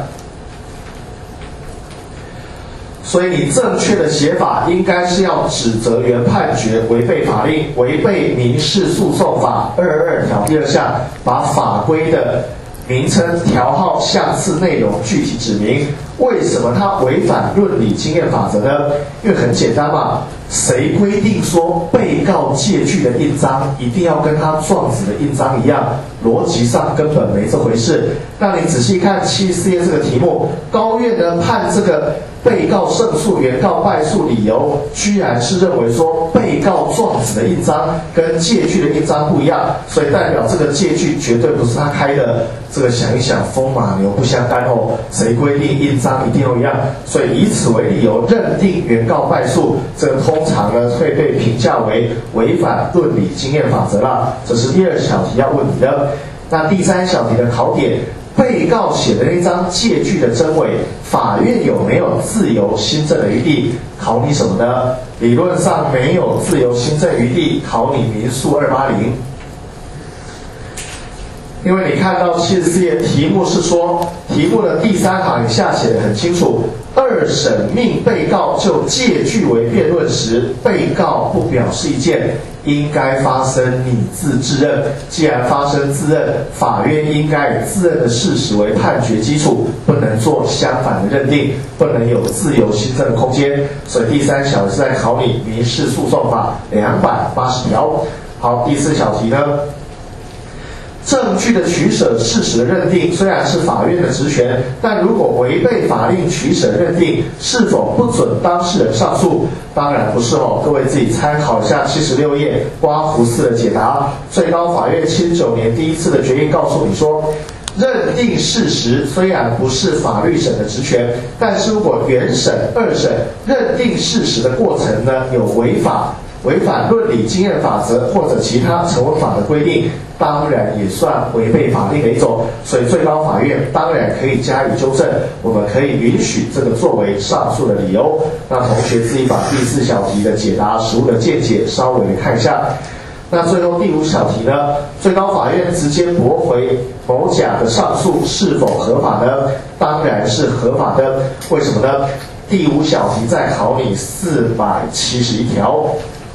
所以你正确的写法应该是要指责原判决违背法令，违背民事诉讼法222条第2项，把法规的名称、条号、项次、内容具体指明。为什么它违反论理经验法则呢？因为很简单嘛，谁规定说被告借据的印章一定要跟他状子的印章一样？逻辑上根本没这回事。那你仔细看74页这个题目，高院呢判这个被告胜诉、原告败诉理由，居然是认为说被告状子的印章跟借据的印章不一样，所以代表这个借据绝对不是他开的。这个想一想，风马牛不相干哦，谁规定印章一定要一样？所以以此为理由认定原告败诉，这个通常呢会被评价为违反论理经验法则啦。这是第二小题要问你的。那第三小题的考点，被告写的那张借据的真伪，法院有没有自由心证的余地？考你什么呢？理论上没有自由心证余地，考你民诉280。因为你看到74页题目是说，题目的第3行以下写得很清楚，二审命被告就借据为辩论时，被告不表示意见，应该发生拟自自认。既然发生自认，法院应该以自认的事实为判决基础，不能做相反的认定，不能有自由心证的空间。所以第3小题是在考你民事诉讼法280条。好，第4小题呢？证据的取舍、事实的认定虽然是法院的职权，但如果违背法令取舍认定，是否不准当事人上诉？当然不是哦，各位自己参考一下76页刮胡四的解答。最高法院79年第一次的决议告诉你说，认定事实虽然不是法律审的职权，但是如果原审、二审认定事实的过程呢有违反论理经验法则或者其他成文法的规定，当然也算违背法令的一种，所以最高法院当然可以加以纠正，我们可以允许这个作为上诉的理由。那同学自己把第4小题的解答实务的见解稍微看一下。那最后第5小题呢，最高法院直接驳回某甲的上诉是否合法呢？当然是合法的。为什么呢？第5小题再考你471条。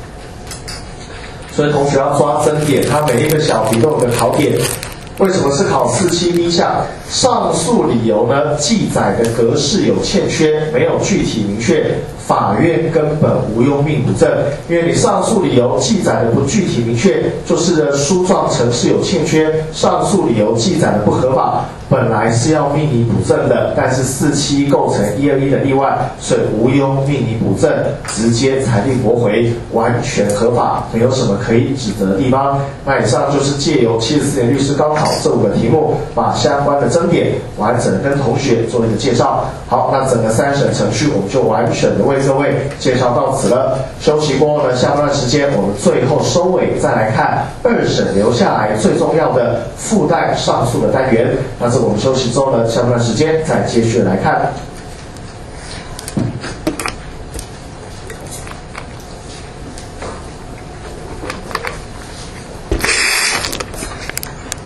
所以同学要抓真点，它每一个小题都有个考点。为什么是考47B项？上诉理由呢记载的格式有欠缺，没有具体明确，法院根本无庸命补正。因为你上诉理由记载的不具体明确，就是呢书状程式有欠缺，上诉理由记载的不合法，本来是要命你补正的，但是471构成121的例外，所以无庸命你补正，直接裁定驳回，完全合法，没有什么可以指责的地方。那以上就是借由74年律师高考这5个题目，把相关的争点完整的跟同学做一个介绍。好，那整个3审程序我们就完整的为各位介绍到此了。休息过后呢，下段时间我们最后收尾，再来看2审留下来最重要的附带上诉的单元。那这我们休息之后呢，下段时间再继续来看。